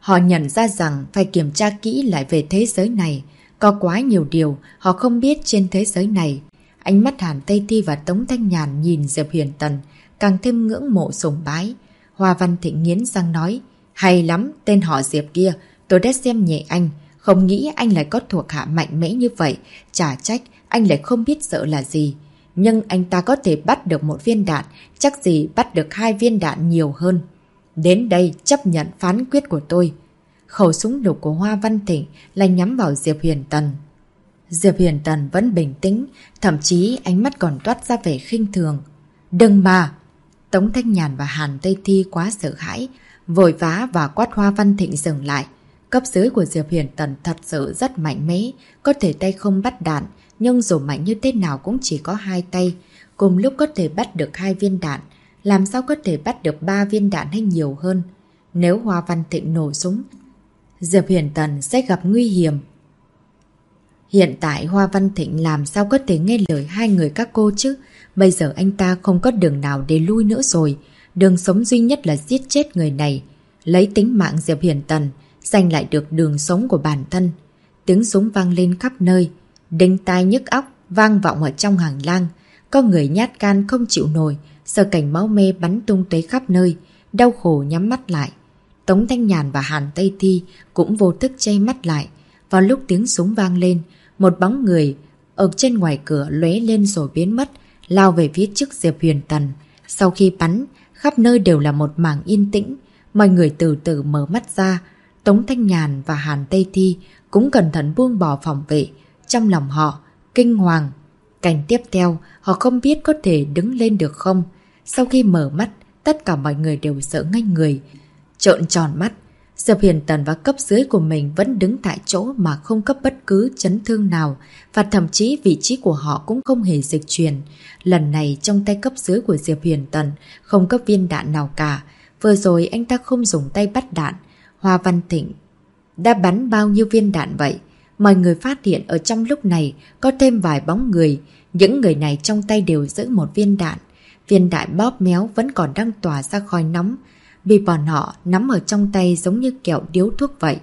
Họ nhận ra rằng phải kiểm tra kỹ lại về thế giới này. Có quá nhiều điều họ không biết trên thế giới này. Ánh mắt Hàn Tây Thi và Tống Thanh Nhàn nhìn Diệp Huyền Tần càng thêm ngưỡng mộ sùng bái. Hoa Văn Thịnh nghiến răng nói, hay lắm, tên họ Diệp kia, tôi đã xem nhẹ anh. Không nghĩ anh lại có thuộc hạ mạnh mẽ như vậy. Chả trách anh lại không biết sợ là gì. Nhưng anh ta có thể bắt được một viên đạn, chắc gì bắt được 2 viên đạn nhiều hơn. Đến đây chấp nhận phán quyết của tôi. Khẩu súng lục của Hoa Văn Thịnh là nhắm vào Diệp Huyền Tần. Diệp Huyền Tần vẫn bình tĩnh, thậm chí ánh mắt còn toát ra vẻ khinh thường. Đừng mà! Tống Thanh Nhàn và Hàn Tây Thi quá sợ hãi, vội vã và quát Hoa Văn Thịnh dừng lại. Cấp dưới của Diệp Huyền Tần thật sự rất mạnh mẽ, có thể tay không bắt đạn, nhưng dù mạnh như thế nào cũng chỉ có 2 tay, cùng lúc có thể bắt được 2 viên đạn, làm sao có thể bắt được 3 viên đạn hay nhiều hơn. Nếu Hoa Văn Thịnh nổ súng, Diệp Huyền Tần sẽ gặp nguy hiểm. Hiện tại Hoa Văn Thịnh làm sao có thể nghe lời 2 người các cô chứ? Bây giờ anh ta không có đường nào để lui nữa rồi. Đường sống duy nhất là giết chết người này, lấy tính mạng Diệp Huyền Tần, giành lại được đường sống của bản thân. Tiếng súng vang lên khắp nơi, đinh tai nhức óc, vang vọng ở trong hành lang. Có người nhát gan không chịu nổi, sợ cảnh máu me bắn tung tóe khắp nơi, đau khổ nhắm mắt lại. Tống Thanh Nhàn và Hàn Tây Thi cũng vô thức che mắt lại. Vào lúc tiếng súng vang lên, một bóng người ở trên ngoài cửa lóe lên rồi biến mất, lao về phía trước Diệp Huyền Tần. Sau khi bắn, khắp nơi đều là một mảng yên tĩnh. Mọi người từ từ mở mắt ra. Tống Thanh Nhàn và Hàn Tây Thi cũng cẩn thận buông bỏ phòng vệ. Trong lòng họ kinh hoàng. Cảnh tiếp theo họ không biết có thể đứng lên được không. Sau khi mở mắt, tất cả mọi người đều sợ ngây người, trợn tròn mắt. Diệp Huyền Tần và cấp dưới của mình vẫn đứng tại chỗ mà không cấp bất cứ chấn thương nào, và thậm chí vị trí của họ cũng không hề dịch chuyển. Lần này trong tay cấp dưới của Diệp Huyền Tần không có viên đạn nào cả. Vừa rồi anh ta không dùng tay bắt đạn. Hoa Văn Thịnh đã bắn bao nhiêu viên đạn vậy? Mọi người phát hiện ở trong lúc này có thêm vài bóng người. Những người này trong tay đều giữ một viên đạn. Viên đạn bóp méo vẫn còn đang tỏa ra khói nóng, vì bọn họ nắm ở trong tay giống như kẹo điếu thuốc vậy.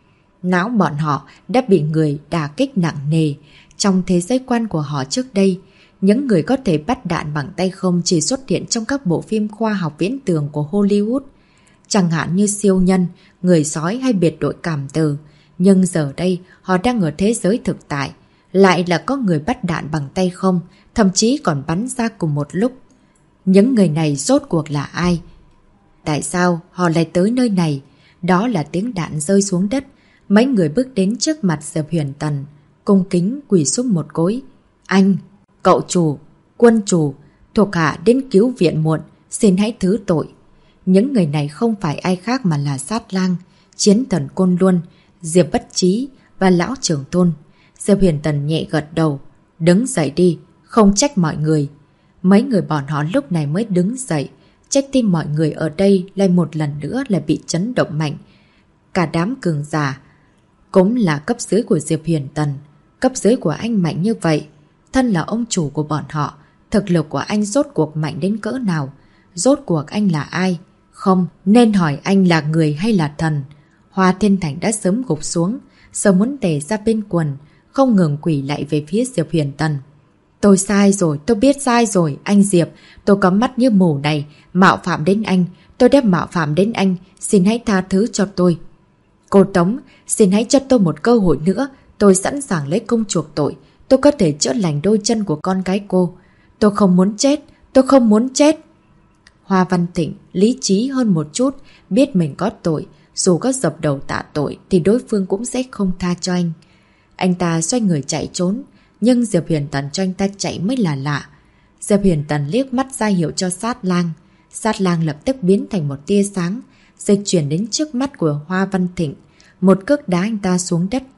Não bọn họ đã bị người đả kích nặng nề. Trong thế giới quan của họ trước đây, những người có thể bắt đạn bằng tay không chỉ xuất hiện trong các bộ phim khoa học viễn tưởng của Hollywood, chẳng hạn như Siêu Nhân, Người Sói hay Biệt đội Cảm Tử. Nhưng giờ đây họ đang ở thế giới thực tại, lại là có người bắt đạn bằng tay không, thậm chí còn bắn ra cùng một lúc. Những người này rốt cuộc là ai? Tại sao họ lại tới nơi này? Đó là tiếng đạn rơi xuống đất. Mấy người bước đến trước mặt Diệp Huyền Tần, cung kính quỳ xuống một gối. Anh, cậu chủ, quân chủ, thuộc hạ đến cứu viện muộn, xin hãy thứ tội. Những người này không phải ai khác mà là Sát Lang, Chiến Thần Côn Luân, Diệp Bất Chí và Lão Trưởng Tôn. Diệp Huyền Tần nhẹ gật đầu. Đứng dậy đi, không trách mọi người. Mấy người bọn họ lúc này mới đứng dậy. Trách tim mọi người ở đây lại một lần nữa là bị chấn động mạnh. Cả đám cường giả cũng là cấp dưới của Diệp Huyền Tần. Cấp dưới của anh mạnh như vậy, thân là ông chủ của bọn họ, thực lực của anh rốt cuộc mạnh đến cỡ nào? Rốt cuộc anh là ai? Không, nên hỏi anh là người hay là thần. Hoa Thiên Thành đã sớm gục xuống, giờ muốn tề ra bên quần, không ngừng quỳ lại về phía Diệp Huyền Tần. Tôi sai rồi, tôi biết sai rồi, anh Diệp, tôi có mắt như mù này, mạo phạm đến anh, tôi đã mạo phạm đến anh, xin hãy tha thứ cho tôi. Cô Tống, xin hãy cho tôi một cơ hội nữa, tôi sẵn sàng lấy công chuộc tội, tôi có thể chữa lành đôi chân của con gái cô. Tôi không muốn chết, tôi không muốn chết. Hoa Văn Thịnh lý trí hơn một chút, biết mình có tội, dù có dập đầu tạ tội thì đối phương cũng sẽ không tha cho anh. Anh ta xoay người chạy trốn, nhưng Diệp Huyền Tần cho anh ta chạy mới là lạ. Diệp Huyền Tần liếc mắt ra hiệu cho Sát Lang. Sát Lang lập tức biến thành một tia sáng, dịch chuyển đến trước mắt của Hoa Văn Thịnh, một cước đá anh ta xuống đất.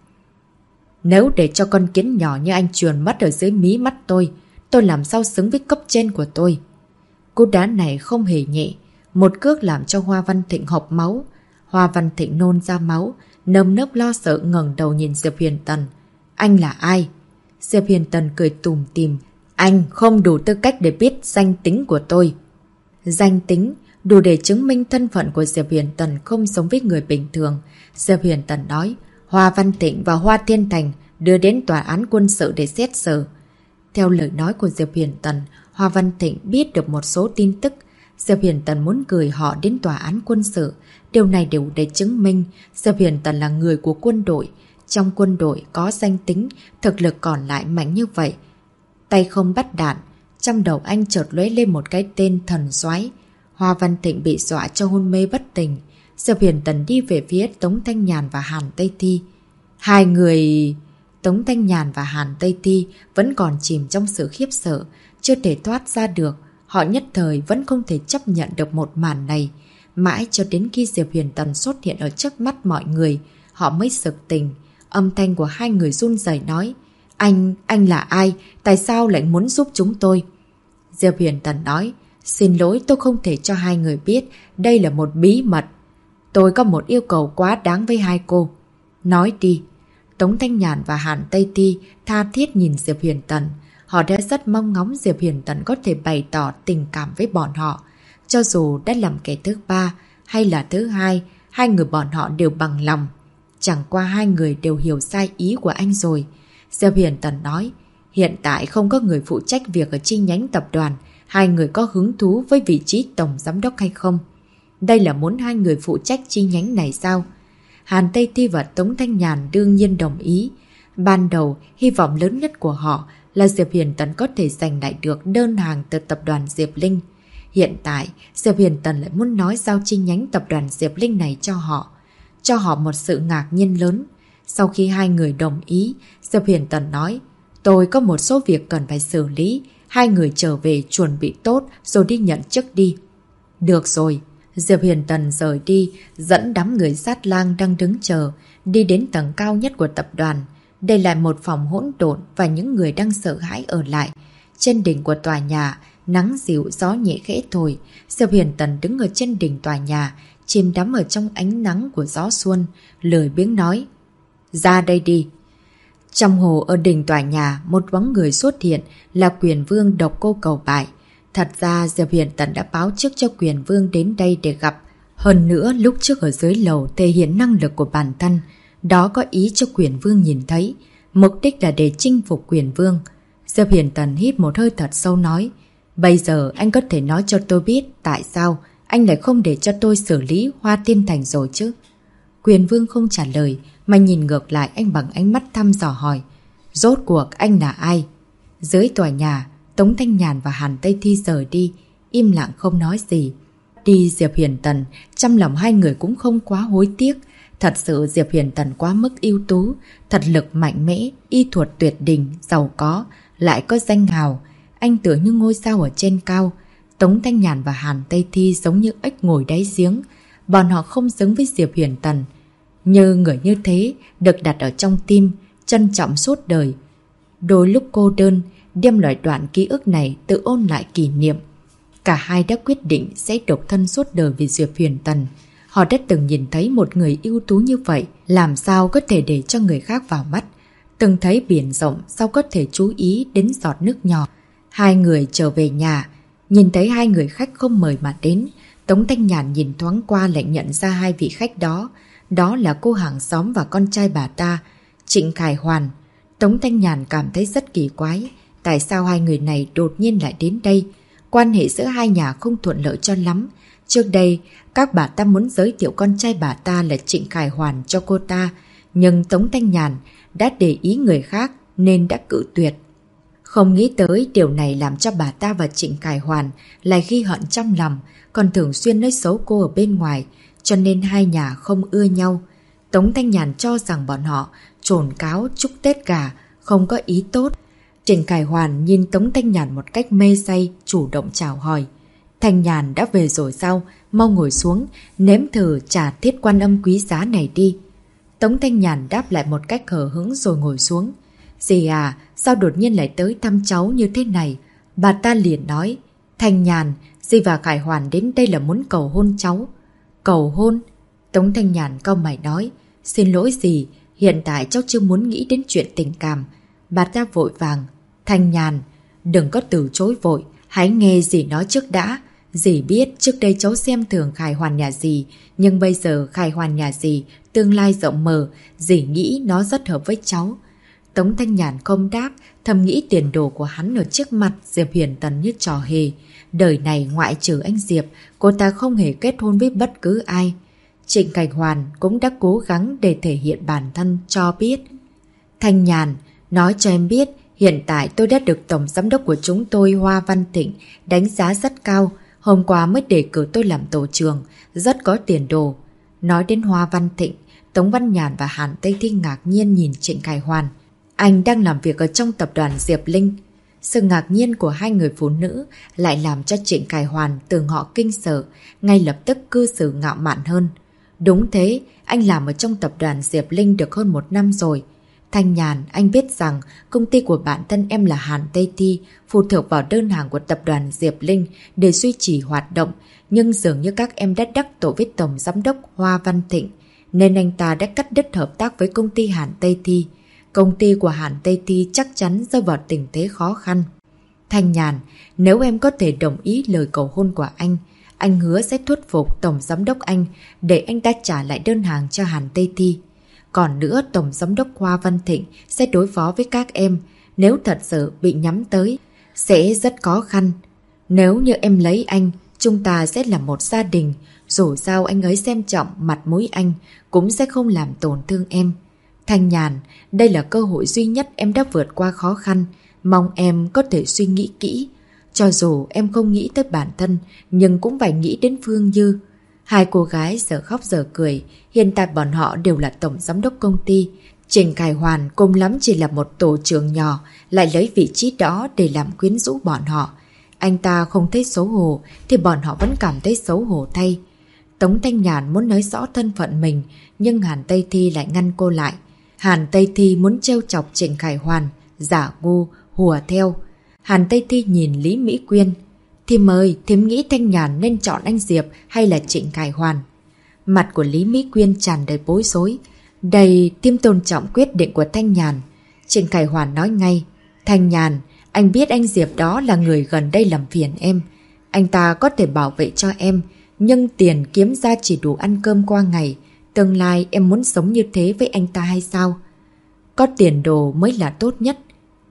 Nếu để cho con kiến nhỏ như anh truyền mất ở dưới mí mắt tôi làm sao xứng với cấp trên của tôi. Cú đá này không hề nhẹ, một cước làm cho Hoa Văn Thịnh hộc máu. Hoa Văn Thịnh nôn ra máu, nơm nớp lo sợ ngẩng đầu nhìn Diệp Huyền Tần. Anh là ai? Diệp Huyền Tần cười tủm tỉm. Anh không đủ tư cách để biết danh tính của tôi. Danh tính? đủ để chứng minh thân phận của Diệp Huyền Tần không giống với người bình thường. Diệp Huyền Tần nói, Hoa Văn Tịnh và Hoa Thiên Thành đưa đến tòa án quân sự để xét xử. Theo lời nói của Diệp Huyền Tần, Hoa Văn Tịnh biết được một số tin tức. Diệp Huyền Tần muốn gửi họ đến tòa án quân sự. Điều này đều để chứng minh Diệp Huyền Tần là người của quân đội. Trong quân đội có danh tính, thực lực còn lại mạnh như vậy. Tay không bắt đạn, trong đầu anh chợt lóe lên một cái tên Thần Soái. Hoa Văn Tịnh bị dọa cho hôn mê bất tỉnh. Diệp Huyền Tần đi về phía Tống Thanh Nhàn và Hàn Tây Thi. Hai người... Tống Thanh Nhàn và Hàn Tây Thi vẫn còn chìm trong sự khiếp sợ, chưa thể thoát ra được. Họ nhất thời vẫn không thể chấp nhận được một màn này. Mãi cho đến khi Diệp Huyền Tần xuất hiện ở trước mắt mọi người, họ mới sực tỉnh. Âm thanh của hai người run rẩy nói, Anh là ai? Tại sao lại muốn giúp chúng tôi? Diệp Huyền Tần nói, xin lỗi, tôi không thể cho hai người biết, đây là một bí mật. Tôi có một yêu cầu quá đáng với hai cô. Nói đi. Tống Thanh Nhàn và Hàn Tây Thi tha thiết nhìn Diệp Huyền Tần. Họ đã rất mong ngóng Diệp Huyền Tần có thể bày tỏ tình cảm với bọn họ. Cho dù đã làm kẻ thứ ba hay là thứ hai, hai người bọn họ đều bằng lòng. Chẳng qua hai người đều hiểu sai ý của anh rồi. Diệp Huyền Tần nói, hiện tại không có người phụ trách việc ở chi nhánh tập đoàn. Hai người có hứng thú với vị trí tổng giám đốc hay không? Đây là muốn hai người phụ trách chi nhánh này sao? Hàn Tây Thi và Tống Thanh Nhàn đương nhiên đồng ý. Ban đầu, hy vọng lớn nhất của họ là Diệp Huyền Tần có thể giành lại được đơn hàng từ tập đoàn Diệp Linh. Hiện tại, Diệp Huyền Tần lại muốn nói giao chi nhánh tập đoàn Diệp Linh này cho họ một sự ngạc nhiên lớn. Sau khi hai người đồng ý, Diệp Huyền Tần nói, tôi có một số việc cần phải xử lý, hai người trở về chuẩn bị tốt rồi đi nhận chức đi. Được rồi. Diệp Huyền Tần rời đi, dẫn đám người sát lang đang đứng chờ, đi đến tầng cao nhất của tập đoàn. Đây là một phòng hỗn độn và những người đang sợ hãi ở lại. Trên đỉnh của tòa nhà, nắng dịu gió nhẹ khẽ thổi. Diệp Huyền Tần đứng ở trên đỉnh tòa nhà, chìm đắm ở trong ánh nắng của gió xuân, lười biếng nói, ra đây đi. Trong hồ ở đỉnh tòa nhà, một bóng người xuất hiện là Quyền Vương Độc Cô Cầu Bại. Thật ra Diệp Huyền Tần đã báo trước cho Quyền Vương đến đây để gặp. Hơn nữa lúc trước ở dưới lầu thể hiện năng lực của bản thân. Đó có ý cho Quyền Vương nhìn thấy. Mục đích là để chinh phục Quyền Vương. Diệp Huyền Tần hít một hơi thật sâu nói, bây giờ anh có thể nói cho tôi biết tại sao anh lại không để cho tôi xử lý Hoa Thiên Thành rồi chứ? Quyền Vương không trả lời mà nhìn ngược lại anh bằng ánh mắt thăm dò hỏi, rốt cuộc anh là ai? Dưới tòa nhà, Tống Thanh Nhàn và Hàn Tây Thi rời đi, im lặng không nói gì. Đi Diệp Huyền Tần, trong lòng hai người cũng không quá hối tiếc. Thật sự Diệp Huyền Tần quá mức ưu tú, thật lực mạnh mẽ, y thuật tuyệt đỉnh, giàu có, lại có danh hào. Anh tựa như ngôi sao ở trên cao. Tống Thanh Nhàn và Hàn Tây Thi giống như ếch ngồi đáy giếng. Bọn họ không xứng với Diệp Huyền Tần. Như người như thế, được đặt ở trong tim, trân trọng suốt đời. Đôi lúc cô đơn, đem loại đoạn ký ức này tự ôn lại kỷ niệm. Cả hai đã quyết định sẽ độc thân suốt đời vì Diệp Huyền Tần. Họ đã từng nhìn thấy một người ưu tú như vậy, làm sao có thể để cho người khác vào mắt. Từng thấy biển rộng, sao có thể chú ý đến giọt nước nhỏ. Hai người trở về nhà, nhìn thấy hai người khách không mời mà đến. Tống Thanh Nhàn nhìn thoáng qua lại nhận ra hai vị khách đó. Đó là cô hàng xóm và con trai bà ta, Trịnh Khải Hoàn. Tống Thanh Nhàn cảm thấy rất kỳ quái. Tại sao hai người này đột nhiên lại đến đây? Quan hệ giữa hai nhà không thuận lợi cho lắm. Trước đây, các bà ta muốn giới thiệu con trai bà ta là Trịnh Khải Hoàn cho cô ta. Nhưng Tống Thanh Nhàn đã để ý người khác nên đã cự tuyệt. Không nghĩ tới điều này làm cho bà ta và Trịnh Khải Hoàn lại ghi hận trong lòng, còn thường xuyên nói xấu cô ở bên ngoài, cho nên hai nhà không ưa nhau. Tống Thanh Nhàn cho rằng bọn họ trồn cáo chúc Tết gà, không có ý tốt. Trịnh Khải Hoàn nhìn Tống Thanh Nhàn một cách mê say, chủ động chào hỏi. Thanh Nhàn đã về rồi sao? Mau ngồi xuống, nếm thử trà Thiết Quan Âm quý giá này đi. Tống Thanh Nhàn đáp lại một cách hờ hững rồi ngồi xuống. Dì à, sao đột nhiên lại tới thăm cháu như thế này? Bà ta liền nói, Thanh Nhàn, dì và Khải Hoàn đến đây là muốn cầu hôn cháu. Cầu hôn? Tống Thanh Nhàn cau mày nói, xin lỗi dì, hiện tại cháu chưa muốn nghĩ đến chuyện tình cảm. Bà ta vội vàng, Thanh Nhàn, đừng có từ chối vội, hãy nghe dì nói trước đã. Dì biết trước đây cháu xem thường Khải Hoàn nhà dì, nhưng bây giờ Khải Hoàn nhà dì tương lai rộng mở, dì nghĩ nó rất hợp với cháu. Tống Thanh Nhàn không đáp, thầm nghĩ tiền đồ của hắn ở trước mặt Diệp Huyền Tần như trò hề. Đời này ngoại trừ anh Diệp, cô ta không hề kết hôn với bất cứ ai. Trịnh Cảnh Hoàn cũng đã cố gắng để thể hiện bản thân cho biết. Thanh Nhàn, nói cho em biết, hiện tại tôi đã được Tổng Giám đốc của chúng tôi Hoa Văn Thịnh đánh giá rất cao. Hôm qua mới đề cử tôi làm tổ trưởng, rất có tiền đồ. Nói đến Hoa Văn Thịnh, Tống Văn Nhàn và Hàn Tây Thi ngạc nhiên nhìn Trịnh Cảnh Hoàn. Anh đang làm việc ở trong tập đoàn Diệp Linh. Sự ngạc nhiên của hai người phụ nữ lại làm cho Trịnh Cảnh Hoàn tưởng họ kinh sợ, ngay lập tức cư xử ngạo mạn hơn. Đúng thế, anh làm ở trong tập đoàn Diệp Linh được hơn 1 năm rồi. Thanh Nhàn, anh biết rằng công ty của bản thân em là Hàn Tây Thi phụ thuộc vào đơn hàng của tập đoàn Diệp Linh để duy trì hoạt động, nhưng dường như các em đã đắc tội với Tổng Giám đốc Hoa Văn Thịnh, nên anh ta đã cắt đứt hợp tác với công ty Hàn Tây Thi. Công ty của Hàn Tây Thi chắc chắn rơi vào tình thế khó khăn. Thanh Nhàn, nếu em có thể đồng ý lời cầu hôn của anh hứa sẽ thuyết phục Tổng Giám đốc anh để anh ta trả lại đơn hàng cho Hàn Tây Thi. Còn nữa, Tổng Giám đốc Hoa Văn Thịnh sẽ đối phó với các em. Nếu thật sự bị nhắm tới, sẽ rất khó khăn. Nếu như em lấy anh, chúng ta sẽ là một gia đình. Dù sao anh ấy xem trọng mặt mũi anh, cũng sẽ không làm tổn thương em. Thanh Nhàn, đây là cơ hội duy nhất em đã vượt qua khó khăn. Mong em có thể suy nghĩ kỹ. Cho dù em không nghĩ tới bản thân, nhưng cũng phải nghĩ đến Phương Như. Hai cô gái giờ khóc giờ cười. Hiện tại bọn họ đều là tổng giám đốc công ty. Trịnh Khải Hoàn cùng lắm chỉ là một tổ trưởng nhỏ, lại lấy vị trí đó để làm quyến rũ bọn họ. Anh ta không thấy xấu hổ thì bọn họ vẫn cảm thấy xấu hổ thay. Tống Thanh Nhàn muốn nói rõ thân phận mình, nhưng Hàn Tây Thi lại ngăn cô lại. Hàn Tây Thi muốn trêu chọc Trịnh Khải Hoàn, giả ngu, hùa theo. Hàn Tây Thi nhìn Lý Mỹ Quyên. Thím ơi, thím nghĩ Thanh Nhàn nên chọn anh Diệp hay là Trịnh Khải Hoàn? Mặt của Lý Mỹ Quyên tràn đầy bối rối. Đây, thím tôn trọng quyết định của Thanh Nhàn. Trịnh Khải Hoàn nói ngay. Thanh Nhàn, anh biết anh Diệp đó là người gần đây làm phiền em. Anh ta có thể bảo vệ cho em, nhưng tiền kiếm ra chỉ đủ ăn cơm qua ngày. Tương lai em muốn sống như thế với anh ta hay sao? Có tiền đồ mới là tốt nhất.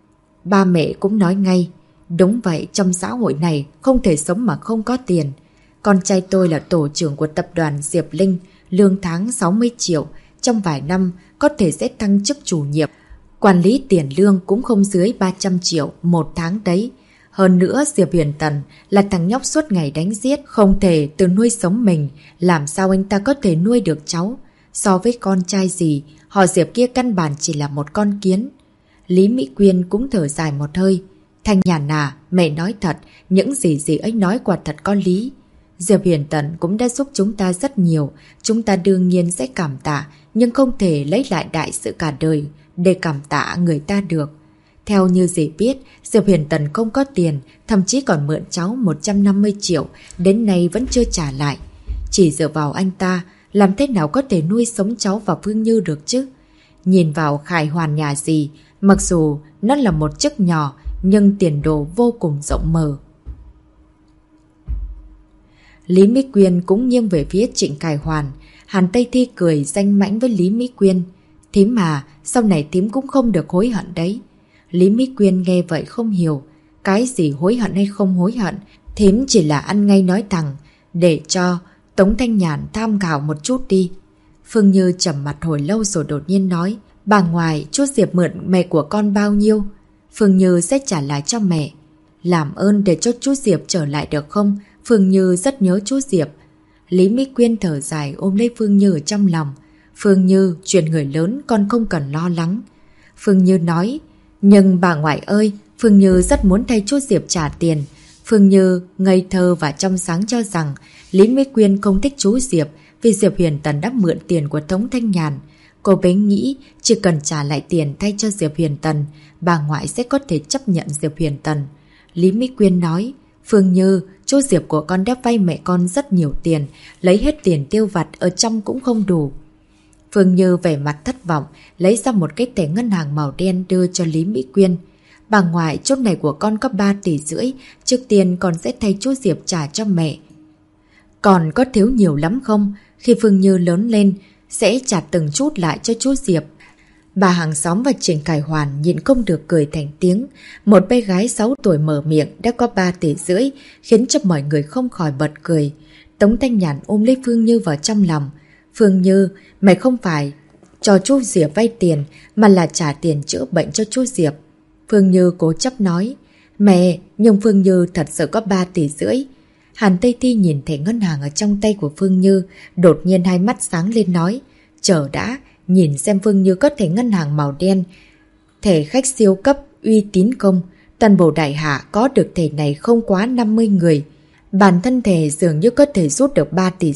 Ba mẹ cũng nói ngay. Đúng vậy, trong xã hội này không thể sống mà không có tiền. Con trai tôi là tổ trưởng của tập đoàn Diệp Linh, lương tháng 60 triệu. Trong vài năm có thể sẽ tăng chức chủ nhiệm. Quản lý tiền lương cũng không dưới 300 triệu một tháng đấy. Hơn nữa Diệp Huyền Tần là thằng nhóc suốt ngày đánh giết, không thể tự nuôi sống mình. Làm sao anh ta có thể nuôi được cháu? So với con trai gì, họ Diệp kia căn bản chỉ là một con kiến. Lý Mỹ Quyên cũng thở dài một hơi. Thanh Nhàn à, mẹ nói thật, những gì ấy nói quả thật có lý. Diệp Huyền Tần cũng đã giúp chúng ta rất nhiều, chúng ta đương nhiên sẽ cảm tạ, nhưng không thể lấy lại đại sự cả đời để cảm tạ người ta được. Theo như dì biết, Diệp Huyền Tần không có tiền, thậm chí còn mượn cháu 150 triệu, đến nay vẫn chưa trả lại. Chỉ dựa vào anh ta, làm thế nào có thể nuôi sống cháu và Phương Như được chứ? Nhìn vào Khải Hoàn nhà dì, mặc dù nó là một chức nhỏ, nhưng tiền đồ vô cùng rộng mở. Lý Mỹ Quyên cũng nghiêng về phía Trịnh Khải Hoàn. Hàn Tây Thi cười danh mãnh với Lý Mỹ Quyên. Thím mà, sau này thím cũng không được hối hận đấy. Lý Mỹ Quyên nghe vậy không hiểu. Cái gì hối hận hay không hối hận, thím chỉ là ăn ngay nói thẳng. Để cho Tống Thanh Nhàn tham khảo một chút đi. Phương Như trầm mặt hồi lâu rồi đột nhiên nói. Bà ngoài, chú Diệp mượn mẹ của con bao nhiêu? Phương Như sẽ trả lại cho mẹ. Làm ơn để cho chú Diệp trở lại được không? Phương Như rất nhớ chú Diệp. Lý Mỹ Quyên thở dài ôm lấy Phương Như ở trong lòng. Phương Như, chuyện người lớn con không cần lo lắng. Phương Như nói. Nhưng bà ngoại ơi, Phương Như rất muốn thay chú Diệp trả tiền. Phương Như ngây thơ và trong sáng cho rằng Lý Mỹ Quyên không thích chú Diệp vì Diệp Huyền Tần đã mượn tiền của Tống Thanh Nhàn. Cô bé nghĩ chỉ cần trả lại tiền thay cho Diệp Huyền Tần, bà ngoại sẽ có thể chấp nhận Diệp Huyền Tần. Lý Mỹ Quyên nói. Phương Như, chú Diệp của con đã vay mẹ con rất nhiều tiền, lấy hết tiền tiêu vặt ở trong cũng không đủ. Phương Như vẻ mặt thất vọng, lấy ra một cái thẻ ngân hàng màu đen đưa cho Lý Mỹ Quyên. Bà ngoại, chốt này của con có 3,5 tỷ, trước tiên con sẽ thay chú Diệp trả cho mẹ. Còn có thiếu nhiều lắm không? Khi Phương Như lớn lên, sẽ trả từng chút lại cho chú Diệp. Bà hàng xóm và Trình Cải Hoàn nhịn không được cười thành tiếng. Một bé gái 6 tuổi mở miệng đã có 3,5 tỷ, khiến cho mọi người không khỏi bật cười. Tống Thanh Nhàn ôm lấy Phương Như vào trong lòng. Phương Như, mày không phải cho chú Diệp vay tiền, mà là trả tiền chữa bệnh cho chú Diệp. Phương Như cố chấp nói, mẹ, nhưng Phương Như thật sự có 3,5 tỷ. Hàn Tây Thi nhìn thẻ ngân hàng ở trong tay của Phương Như, đột nhiên hai mắt sáng lên nói, chờ đã, nhìn xem Phương Như có thẻ ngân hàng màu đen, thẻ khách siêu cấp uy tín không? Toàn bộ đại hạ có được thẻ này không quá 50 người. Bản thân thẻ dường như có thể rút được 3,5 tỷ.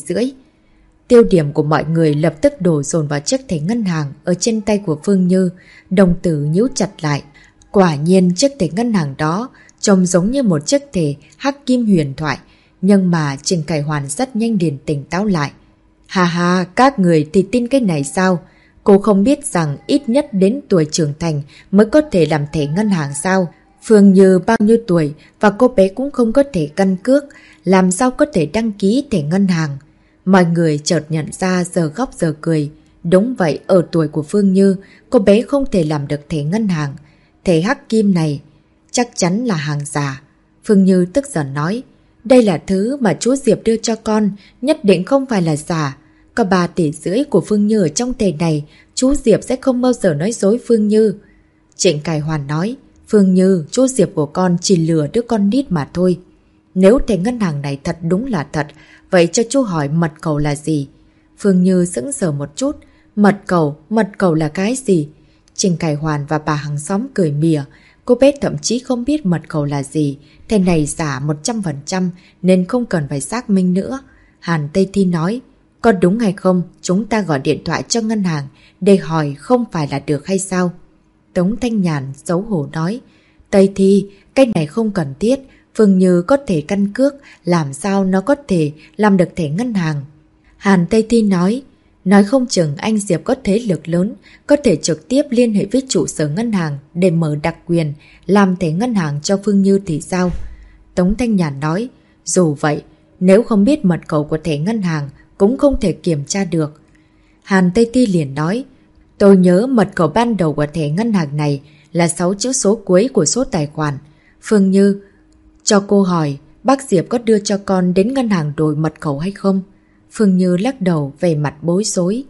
Tiêu điểm của mọi người lập tức đổ dồn vào chiếc thẻ ngân hàng ở trên tay của Phương Như, đồng tử nhíu chặt lại. Quả nhiên chiếc thẻ ngân hàng đó trông giống như một chiếc thẻ hắc kim huyền thoại, nhưng mà Trình Cải Hoàn rất nhanh liền tỉnh táo lại. Hà hà, các người thì tin cái này sao? Cô không biết rằng ít nhất đến tuổi trưởng thành mới có thể làm thẻ ngân hàng sao? Phương Như bao nhiêu tuổi và cô bé cũng không có thể căn cước, làm sao có thể đăng ký thẻ ngân hàng? Mọi người chợt nhận ra giờ khóc giờ cười. Đúng vậy, ở tuổi của Phương Như, cô bé không thể làm được thẻ ngân hàng. Thẻ hắc kim này chắc chắn là hàng giả. Phương Như tức giận nói, đây là thứ mà chú Diệp đưa cho con, nhất định không phải là giả. Có 3,5 tỷ của Phương Như ở trong thẻ này, chú Diệp sẽ không bao giờ nói dối Phương Như. Trịnh Cải Hoàn nói, Phương Như, chú Diệp của con chỉ lừa đứa con nít mà thôi. Nếu thẻ ngân hàng này thật đúng là thật, vậy cho chú hỏi mật khẩu là gì? Phương Như sững sờ một chút, mật khẩu là cái gì? Trình Cải Hoàn và bà hàng xóm cười mỉa, cô bé thậm chí không biết mật khẩu là gì, thẻ này giả 100% nên không cần phải xác minh nữa. Hàn Tây Thi nói, có đúng hay không, chúng ta gọi điện thoại cho ngân hàng để hỏi không phải là được hay sao? Tống Thanh Nhàn xấu hổ nói, Tây Thi, cái này không cần thiết, Phương Như có thể căn cước, làm sao nó có thể làm được thẻ ngân hàng? Hàn Tây Thi nói không chừng anh Diệp có thế lực lớn, có thể trực tiếp liên hệ với trụ sở ngân hàng để mở đặc quyền, làm thẻ ngân hàng cho Phương Như thì sao? Tống Thanh Nhàn nói, dù vậy, nếu không biết mật khẩu của thẻ ngân hàng cũng không thể kiểm tra được. Hàn Tây Thi liền nói, tôi nhớ mật khẩu ban đầu của thẻ ngân hàng này là 6 chữ số cuối của số tài khoản. Phương Như, cho cô hỏi, bác Diệp có đưa cho con đến ngân hàng đổi mật khẩu hay không? Phương Như lắc đầu về mặt bối rối.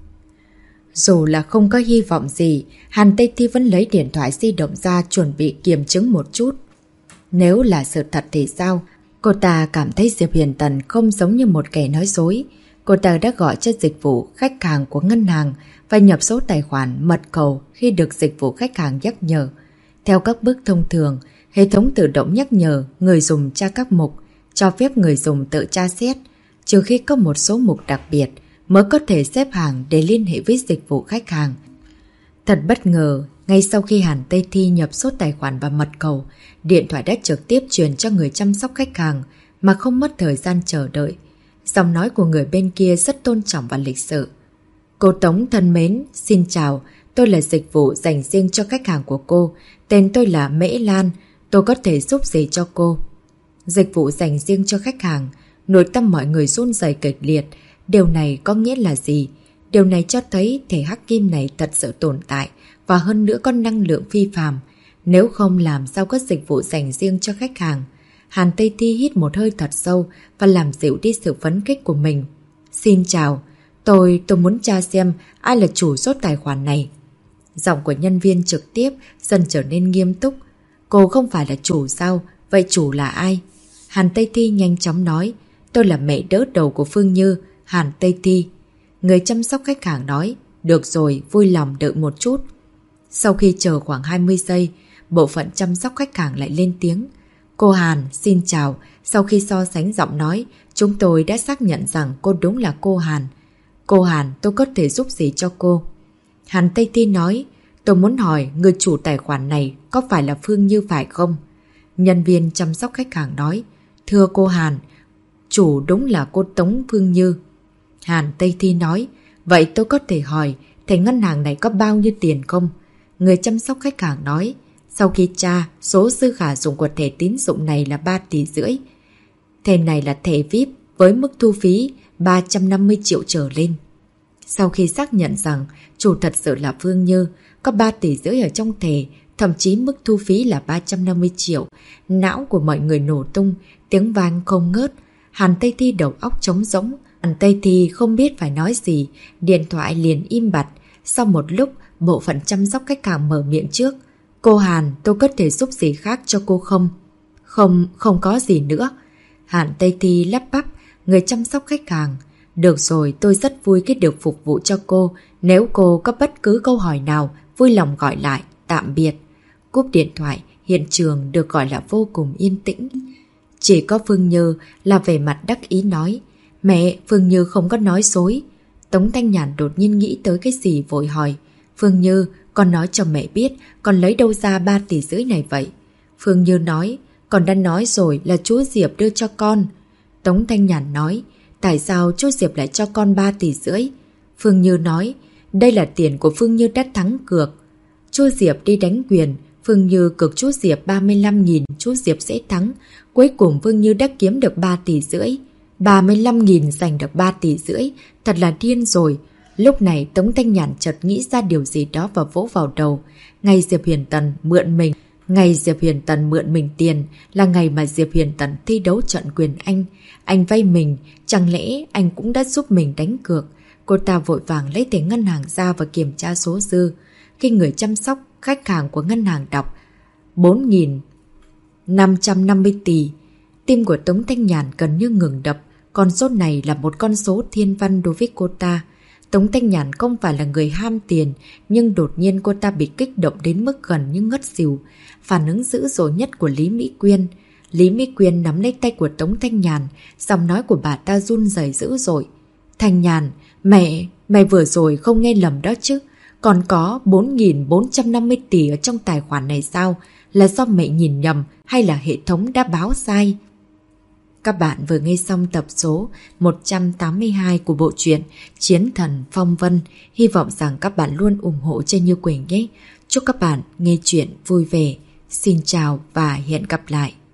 Dù là không có hy vọng gì, Hàn Tây Thi vẫn lấy điện thoại di động ra chuẩn bị kiểm chứng một chút. Nếu là sự thật thì sao? Cô ta cảm thấy Diệp Huyền Tần không giống như một kẻ nói dối. Cô ta đã gọi cho dịch vụ khách hàng của ngân hàng và nhập số tài khoản mật khẩu khi được dịch vụ khách hàng nhắc nhở. Theo các bước thông thường, hệ thống tự động nhắc nhở người dùng tra các mục, cho phép người dùng tự tra xét, trừ khi có một số mục đặc biệt mới có thể xếp hàng để liên hệ với dịch vụ khách hàng. Thật bất ngờ, ngay sau khi Hàn Tây Thi nhập số tài khoản và mật khẩu, điện thoại đã trực tiếp truyền cho người chăm sóc khách hàng mà không mất thời gian chờ đợi. Giọng nói của người bên kia rất tôn trọng và lịch sự. Cô Tống thân mến, xin chào, tôi là dịch vụ dành riêng cho khách hàng của cô, tên tôi là Mễ Lan, tôi có thể giúp gì cho cô? Dịch vụ dành riêng cho khách hàng, nội tâm mọi người run rẩy kịch liệt. Điều này có nghĩa là gì? Điều này cho thấy thẻ hắc kim này thật sự tồn tại và hơn nữa có năng lượng phi phàm. Nếu không làm sao có dịch vụ dành riêng cho khách hàng? Hàn Tây Thi hít một hơi thật sâu và làm dịu đi sự phấn khích của mình. Xin chào, tôi muốn tra xem ai là chủ số tài khoản này. Giọng của nhân viên trực tiếp dần trở nên nghiêm túc. Cô không phải là chủ sao? Vậy chủ là ai? Hàn Tây Thi nhanh chóng nói, tôi là mẹ đỡ đầu của Phương Như, Hàn Tây Thi. Người chăm sóc khách hàng nói, được rồi, vui lòng đợi một chút. Sau khi chờ khoảng 20 giây, bộ phận chăm sóc khách hàng lại lên tiếng. Cô Hàn, xin chào. Sau khi so sánh giọng nói, chúng tôi đã xác nhận rằng cô đúng là cô Hàn. Cô Hàn, tôi có thể giúp gì cho cô? Hàn Tây Thi nói, tôi muốn hỏi người chủ tài khoản này có phải là Phương Như phải không? Nhân viên chăm sóc khách hàng nói, thưa cô Hàn, chủ đúng là cô Tống Phương Như. Hàn Tây Thi nói, vậy tôi có thể hỏi thẻ ngân hàng này có bao nhiêu tiền không? Người chăm sóc khách hàng nói, Sau khi tra, số dư khả dụng của thẻ tín dụng này là 3,5 tỷ. Thẻ này là thẻ VIP với mức thu phí 350 triệu trở lên. Sau khi xác nhận rằng chủ thật sự là Phương Như, có 3,5 tỷ ở trong thẻ, thậm chí mức thu phí là 350 triệu, não của mọi người nổ tung, tiếng vang không ngớt. Hàn Tây Thi đầu óc trống rỗng, Hàn Tây Thi không biết phải nói gì, điện thoại liền im bặt. Sau một lúc, bộ phận chăm sóc khách hàng mở miệng trước. Cô Hàn, tôi có thể giúp gì khác cho cô không? Không có gì nữa. Hàn Tây Thi lắp bắp, người chăm sóc khách hàng. Được rồi, tôi rất vui khi được phục vụ cho cô. Nếu cô có bất cứ câu hỏi nào, vui lòng gọi lại. Tạm biệt. Cúp điện thoại, hiện trường được gọi là vô cùng yên tĩnh. Chỉ có Phương Như là vẻ mặt đắc ý nói. Mẹ, Phương Như không có nói dối. Tống Thanh Nhàn đột nhiên nghĩ tới cái gì vội hỏi. Phương Như, con nói cho mẹ biết con lấy đâu ra 3,5 tỷ này vậy? Phương Như nói, con đã nói rồi là chú Diệp đưa cho con. Tống Thanh Nhàn nói, tại sao chú Diệp lại cho con 3,5 tỷ? Phương Như nói, đây là tiền của Phương Như đã thắng cược. Chú Diệp đi đánh quyền, Phương Như cược chú Diệp 35.000 chú Diệp sẽ thắng. Cuối cùng Phương Như đã kiếm được 3,5 tỷ. 35.000 giành được 3,5 tỷ, thật là điên rồi. Lúc này Tống Thanh Nhàn chợt nghĩ ra điều gì đó và vỗ vào đầu. Ngày Diệp Huyền Tần mượn mình tiền là ngày mà Diệp Huyền Tần thi đấu trận quyền anh vay mình, chẳng lẽ anh cũng đã giúp mình đánh cược? Cô ta vội vàng lấy tiền ngân hàng ra và kiểm tra số dư. Khi người chăm sóc khách hàng của ngân hàng đọc 4.550 tỷ, tim của Tống Thanh Nhàn gần như ngừng đập. Con số này là một con số thiên văn đối với cô ta. Tống Thanh Nhàn không phải là người ham tiền, nhưng đột nhiên cô ta bị kích động đến mức gần như ngất xỉu. Phản ứng dữ dội nhất của Lý Mỹ Quyên. Lý Mỹ Quyên nắm lấy tay của Tống Thanh Nhàn, giọng nói của bà ta run rẩy dữ dội. Thanh Nhàn, mẹ vừa rồi không nghe lầm đó chứ? Còn có 4.450 tỷ ở trong tài khoản này sao? Là do mẹ nhìn nhầm hay là hệ thống đã báo sai? Các bạn vừa nghe xong tập số 182 của bộ truyện Chiến Thần Phong Vân. Hy vọng rằng các bạn luôn ủng hộ cho Như Quỳnh nhé. Chúc các bạn nghe chuyện vui vẻ. Xin chào và hẹn gặp lại.